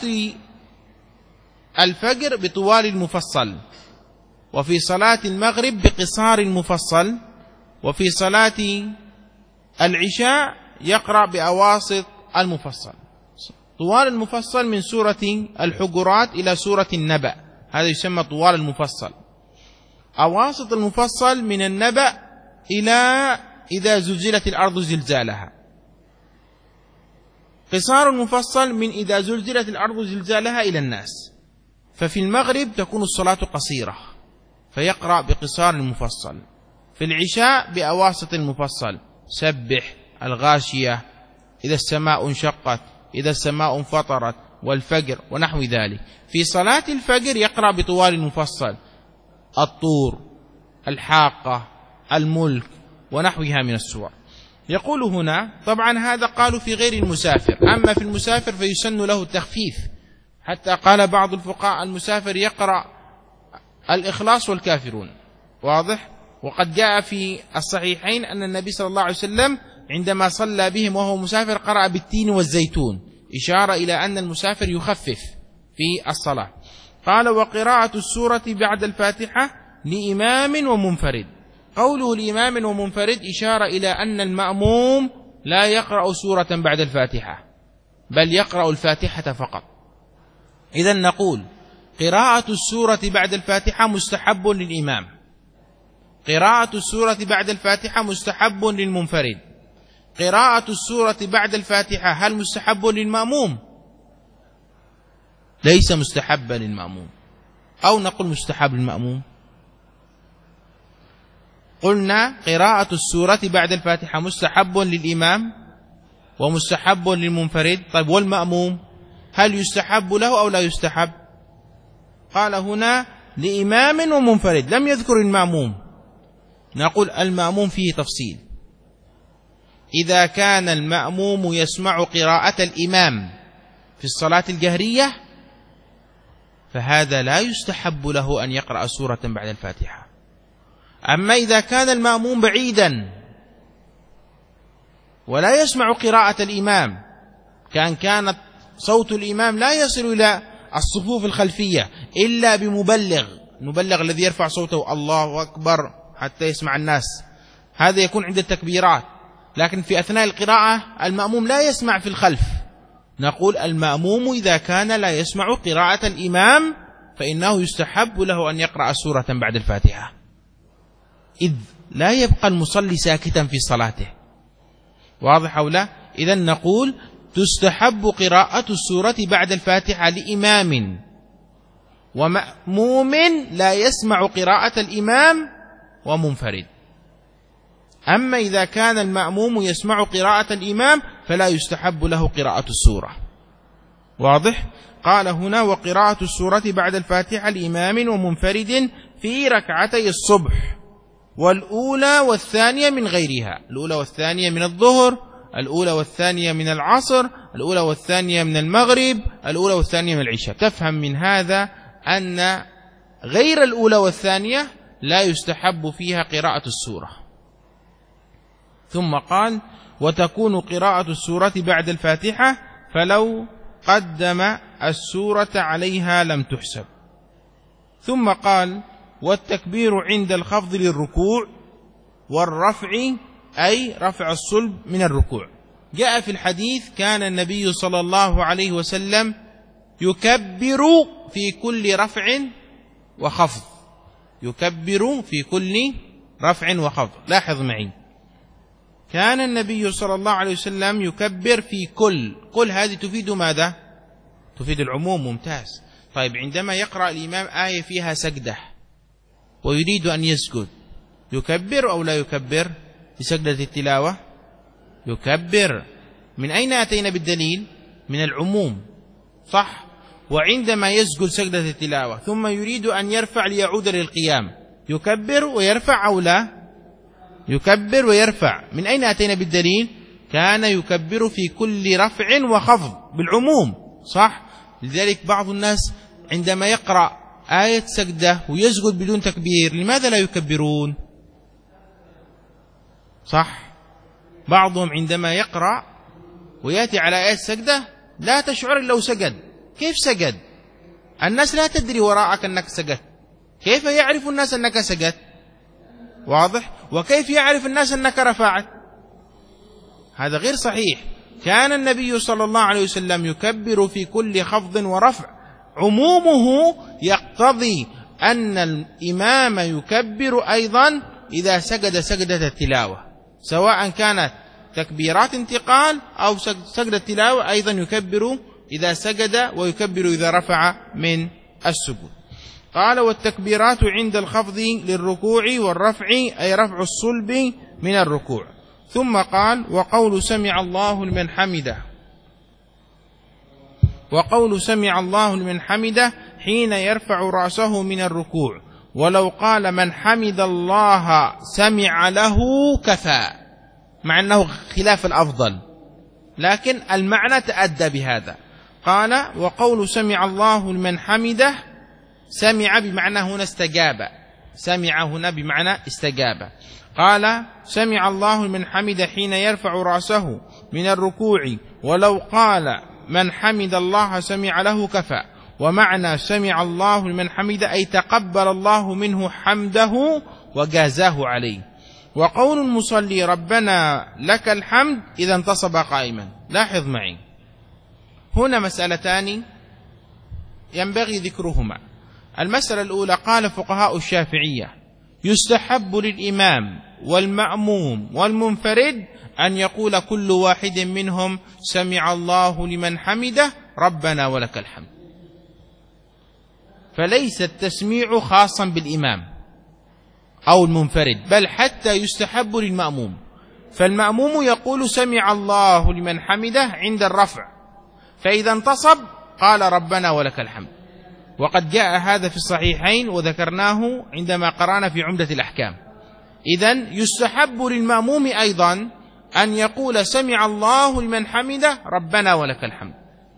Speaker 2: الفجر بطوال المفصل، وفي صلاة المغرب بقصار المفصل، وفي صلاة العشاء يقرأ بأواسط المفصل. طوال المفصل من سورة الحجرات إلى سورة النبأ، هذا يسمى طوال المفصل. أواسط المفصل من النبأ إلى إذا زلزلت الأرض زلزالها. قصار مفصل من إذا زلزلت الأرض زلزالها إلى الناس. ففي المغرب تكون الصلاة قصيرة فيقرأ بقصار المفصل، في العشاء بأواسط المفصل، سبح، الغاشية، إذا السماء انشقت، إذا السماء انفطرت، والفجر ونحو ذلك. في صلاة الفجر يقرأ بطوال المفصل، الطور، الحاقة، الملك ونحوها من السور. يقول هنا طبعا هذا قالوا في غير المسافر، أما في المسافر فيسن له التخفيف، حتى قال بعض الفقهاء المسافر يقرأ الإخلاص والكافرون، واضح. وقد جاء في الصحيحين أن النبي صلى الله عليه وسلم عندما صلى بهم وهو مسافر قرأ بالتين والزيتون، إشارة إلى أن المسافر يخفف في الصلاة. قال وقراءة السورة بعد الفاتحة لإمام ومنفرد. قوله لإمام ومنفرد إشارة إلى أن المأموم لا يقرأ سورة بعد الفاتحة، بل يقرأ الفاتحة فقط. إذن نقول قراءة السورة بعد الفاتحة مستحب للإمام، قراءة السورة بعد الفاتحة مستحب للمنفرد. قراءة السورة بعد الفاتحة هل مستحب للمأموم؟ ليس مستحبا للمأموم، أو نقول مستحب للمأموم. قلنا قراءة السورة بعد الفاتحة مستحب للإمام ومستحب للمنفرد. طيب والمأموم هل يستحب له أو لا يستحب؟ قال هنا لإمام ومنفرد، لم يذكر المأموم. نقول المأموم فيه تفصيل. إذا كان المأموم يسمع قراءة الإمام في الصلاة الجهرية فهذا لا يستحب له أن يقرأ سورة بعد الفاتحة. أما إذا كان المأموم بعيدا ولا يسمع قراءة الإمام، كان كانت صوت الإمام لا يصل إلى الصفوف الخلفية إلا بمبلغ، المبلغ الذي يرفع صوته الله أكبر حتى يسمع الناس، هذا يكون عند التكبيرات، لكن في أثناء القراءة المأموم لا يسمع في الخلف. نقول المأموم إذا كان لا يسمع قراءة الإمام فإنه يستحب له أن يقرأ سورة بعد الفاتحة، إذ لا يبقى المصلي ساكتا في صلاته، واضح أو لا؟ إذن نقول تستحب قراءة السورة بعد الفاتحة لإمام ومأموم لا يسمع قراءة الإمام ومنفرد. أما إذا كان المأموم يسمع قراءة الإمام فلا يستحب له قراءة السورة، واضح؟ قال هنا وقراءة السورة بعد الفاتحة لإمام ومنفرد في ركعتي الصبح، والأولى والثانية من غيرها، الأولى والثانية من الظهر، الأولى والثانية من العصر، الأولى والثانية من المغرب، الأولى والثانية من العشاء. تفهم من هذا أن غير الأولى والثانية لا يستحب فيها قراءة السورة. ثم قال وتكون قراءة السورة بعد الفاتحة فلو قدم السورة عليها لم تحسب. ثم قال والتكبير عند الخفض للركوع والرفع، أي رفع الصلب من الركوع. جاء في الحديث كان النبي صلى الله عليه وسلم يكبر في كل رفع وخفض، يكبر في كل رفع وخفض. لاحظ معي، كان النبي صلى الله عليه وسلم يكبر في كل، كل هذه تفيد ماذا؟ تفيد العموم. ممتاز. طيب عندما يقرأ الإمام آية فيها سجدة ويريد أن يسجد يكبر أو لا يكبر في سجدة التلاوة؟ يكبر. من أين أتينا بالدليل؟ من العموم، صح؟ وعندما يسجد سجدة التلاوة ثم يريد أن يرفع ليعود للقيام يكبر ويرفع أو لا؟ يكبر ويرفع. من أين أتينا بالدليل؟ كان يكبر في كل رفع وخفض بالعموم، صح؟ لذلك بعض الناس عندما يقرأ آية سجدة ويسجد بدون تكبير لماذا لا يكبرون؟ صح؟ بعضهم عندما يقرأ ويأتي على آية سجدة لا تشعر لو سجد. كيف سجد؟ الناس لا تدري وراءك أنك سجدت، كيف يعرف الناس أنك سجدت؟ واضح؟ وكيف يعرف الناس أنك رفعت؟ هذا غير صحيح. كان النبي صلى الله عليه وسلم يكبر في كل خفض ورفع، عمومه يقتضي أن الإمام يكبر أيضا إذا سجد سجدة التلاوة. سواء كانت تكبيرات انتقال أو سجد التلاوة، أيضا يكبر إذا سجد ويكبر إذا رفع من السجود. قال: والتكبيرات عند الخفض للركوع والرفع، أي رفع الصلب من الركوع. ثم قال: وقول سمع الله لمن حمده، وقول سمع الله لمن حمده حين يرفع رأسه من الركوع، ولو قال من حمد الله سمع له كفى، مع أنه خلاف الأفضل، لكن المعنى تأدى بهذا. قال: وقول سمع الله لمن حمده، سمع بمعنى هنا استجاب، سمع هنا بمعنى استجاب. قال: سمع الله لمن حمده حين يرفع رأسه من الركوع، ولو قال من حمد الله سمع له كفى. ومعنى سمع الله لمن حمده أي تقبل الله منه حمده وجازاه عليه. وقول المصلي ربنا لك الحمد إذا انتصب قائما. لاحظ معي هنا مسألتان ينبغي ذكرهما. المسألة الأولى، قال فقهاء الشافعية: يستحب للإمام والمأموم والمنفرد أن يقول كل واحد منهم سمع الله لمن حمده ربنا ولك الحمد. فليس التسميع خاصا بالإمام أو المنفرد، بل حتى يستحب للمأموم. فالمأموم يقول سمع الله لمن حمده عند الرفع، فإذا انتصب قال ربنا ولك الحمد. وقد جاء هذا في الصحيحين وذكرناه عندما قرأنا في عمدة الأحكام. إذن يستحب للمأموم أيضا أن يقول سمع الله لمن حمده ربنا ولك الحمد،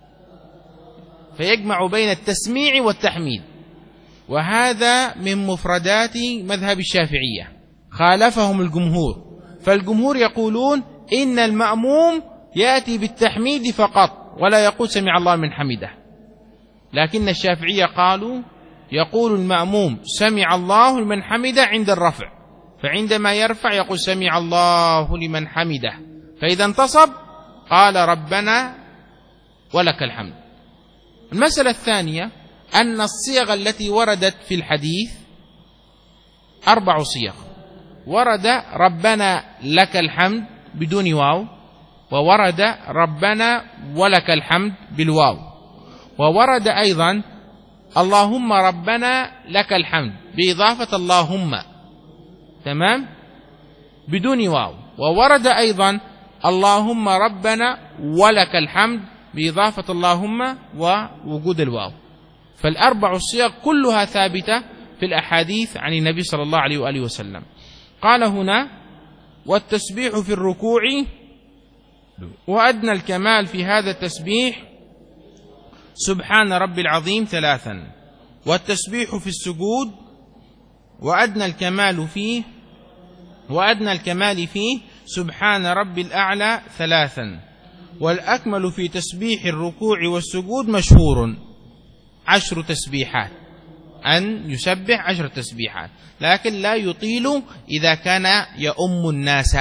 Speaker 2: فيجمع بين التسميع والتحميد. وهذا من مفردات مذهب الشافعية، خالفهم الجمهور. فالجمهور يقولون إن المأموم يأتي بالتحميد فقط ولا يقول سمع الله لمن حمده، لكن الشافعية قالوا يقول المأموم سمع الله لمن حمده عند الرفع، فعندما يرفع يقول سمع الله لمن حمده، فإذا انتصب قال ربنا ولك الحمد. المسألة الثانية أن الصيغ التي وردت في الحديث أربع صيغ. ورد ربنا لك الحمد بدون واو، وورد ربنا ولك الحمد بالواو، وورد أيضا اللهم ربنا لك الحمد بإضافة اللهم، تمام، بدون واو. وورد أيضا اللهم ربنا ولك الحمد بإضافة اللهم ووجود الواو. فالأربع الصيغ كلها ثابتة في الأحاديث عن النبي صلى الله عليه وآله وسلم. قال هنا: والتسبيح في الركوع، وأدنى الكمال في هذا التسبيح سبحان ربي العظيم ثلاثا. والتسبيح في السجود وأدنى الكمال فيه وأدنى الكمال فيه سبحان ربي الأعلى ثلاثا. والأكمل في تسبيح الركوع والسجود مشهور عشر تسبيحات، أن يسبح عشر تسبيحات، لكن لا يطيل إذا كان يؤم الناس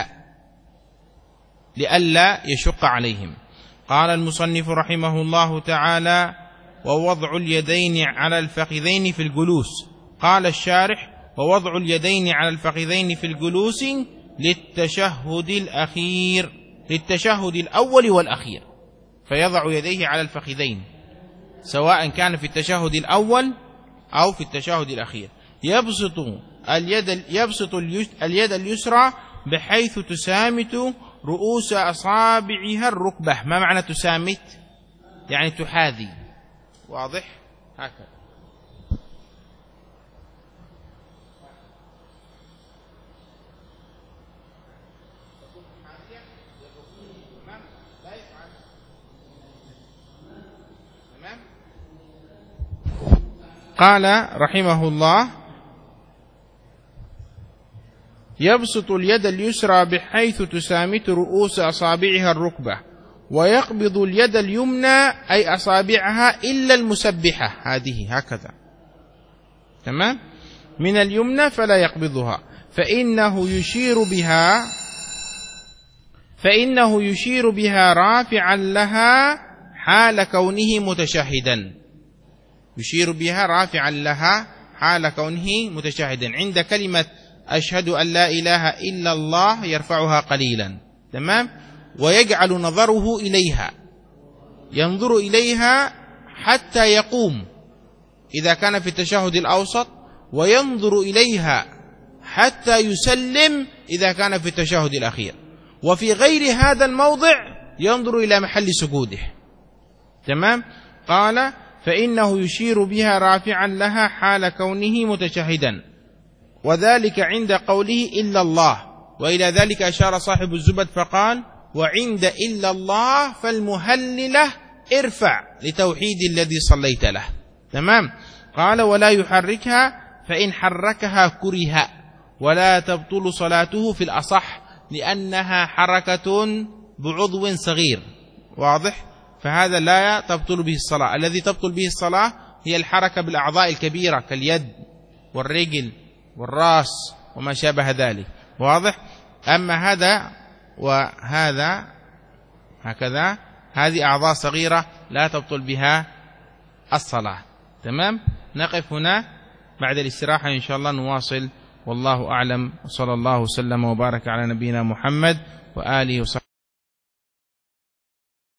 Speaker 2: لئلا يشق عليهم. قال المصنف رحمه الله تعالى: ووضع اليدين على الفخذين في الجلوس. قال الشارح: ووضع اليدين على الفخذين في الجلوس للتشهد الأخير، للتشهد الأول والأخير، فيضع يديه على الفخذين سواء كان في التشهد الأول أو في التشهد الأخير. يبسط اليد يبسط اليد اليسرى بحيث تسامت رؤوس أصابعها الركبة. ما معنى تسامت؟ يعني تحاذي. واضح؟ هكذا. قال رحمه الله: يبسط اليد اليسرى بحيث تسامت رؤوس أصابعها الركبة، ويقبض اليد اليمنى أي أصابعها إلا المسبحة، هذه هكذا، تمام، من اليمنى فلا يقبضها، فإنه يشير بها فإنه يشير بها رافعا لها حال كونه متشهدا، يشير بها رافعا لها حال كونه متشهدا. عند كلمة أشهد أن لا إله إلا الله يرفعها قليلا، تمام، ويجعل نظره إليها، ينظر إليها حتى يقوم إذا كان في التشهد الأوسط، وينظر إليها حتى يسلم إذا كان في التشهد الأخير، وفي غير هذا الموضع ينظر إلى محل سجوده، تمام. قال فإنه يشير بها رافعا لها حال كونه متشهدا، وذلك عند قوله إلا الله، وإلى ذلك أشار صاحب الزبد فقال وعند إلا الله فالمهللة ارفع لتوحيد الذي صليت له، تمام. قال ولا يحركها، فإن حركها كره ولا تبطل صلاته في الأصح، لأنها حركة بعضو صغير، واضح، فهذا لا تبطل به الصلاة. الذي تبطل به الصلاة هي الحركة بالأعضاء الكبيرة كاليد والرجل والرأس وما شابه ذلك، واضح. أما هذا وهذا هكذا، هذه أعضاء صغيرة لا تبطل بها الصلاة، تمام. نقف هنا، بعد الاستراحة إن شاء الله نواصل، والله أعلم، وصلى الله وسلم وبارك على نبينا محمد وآله وصحبه.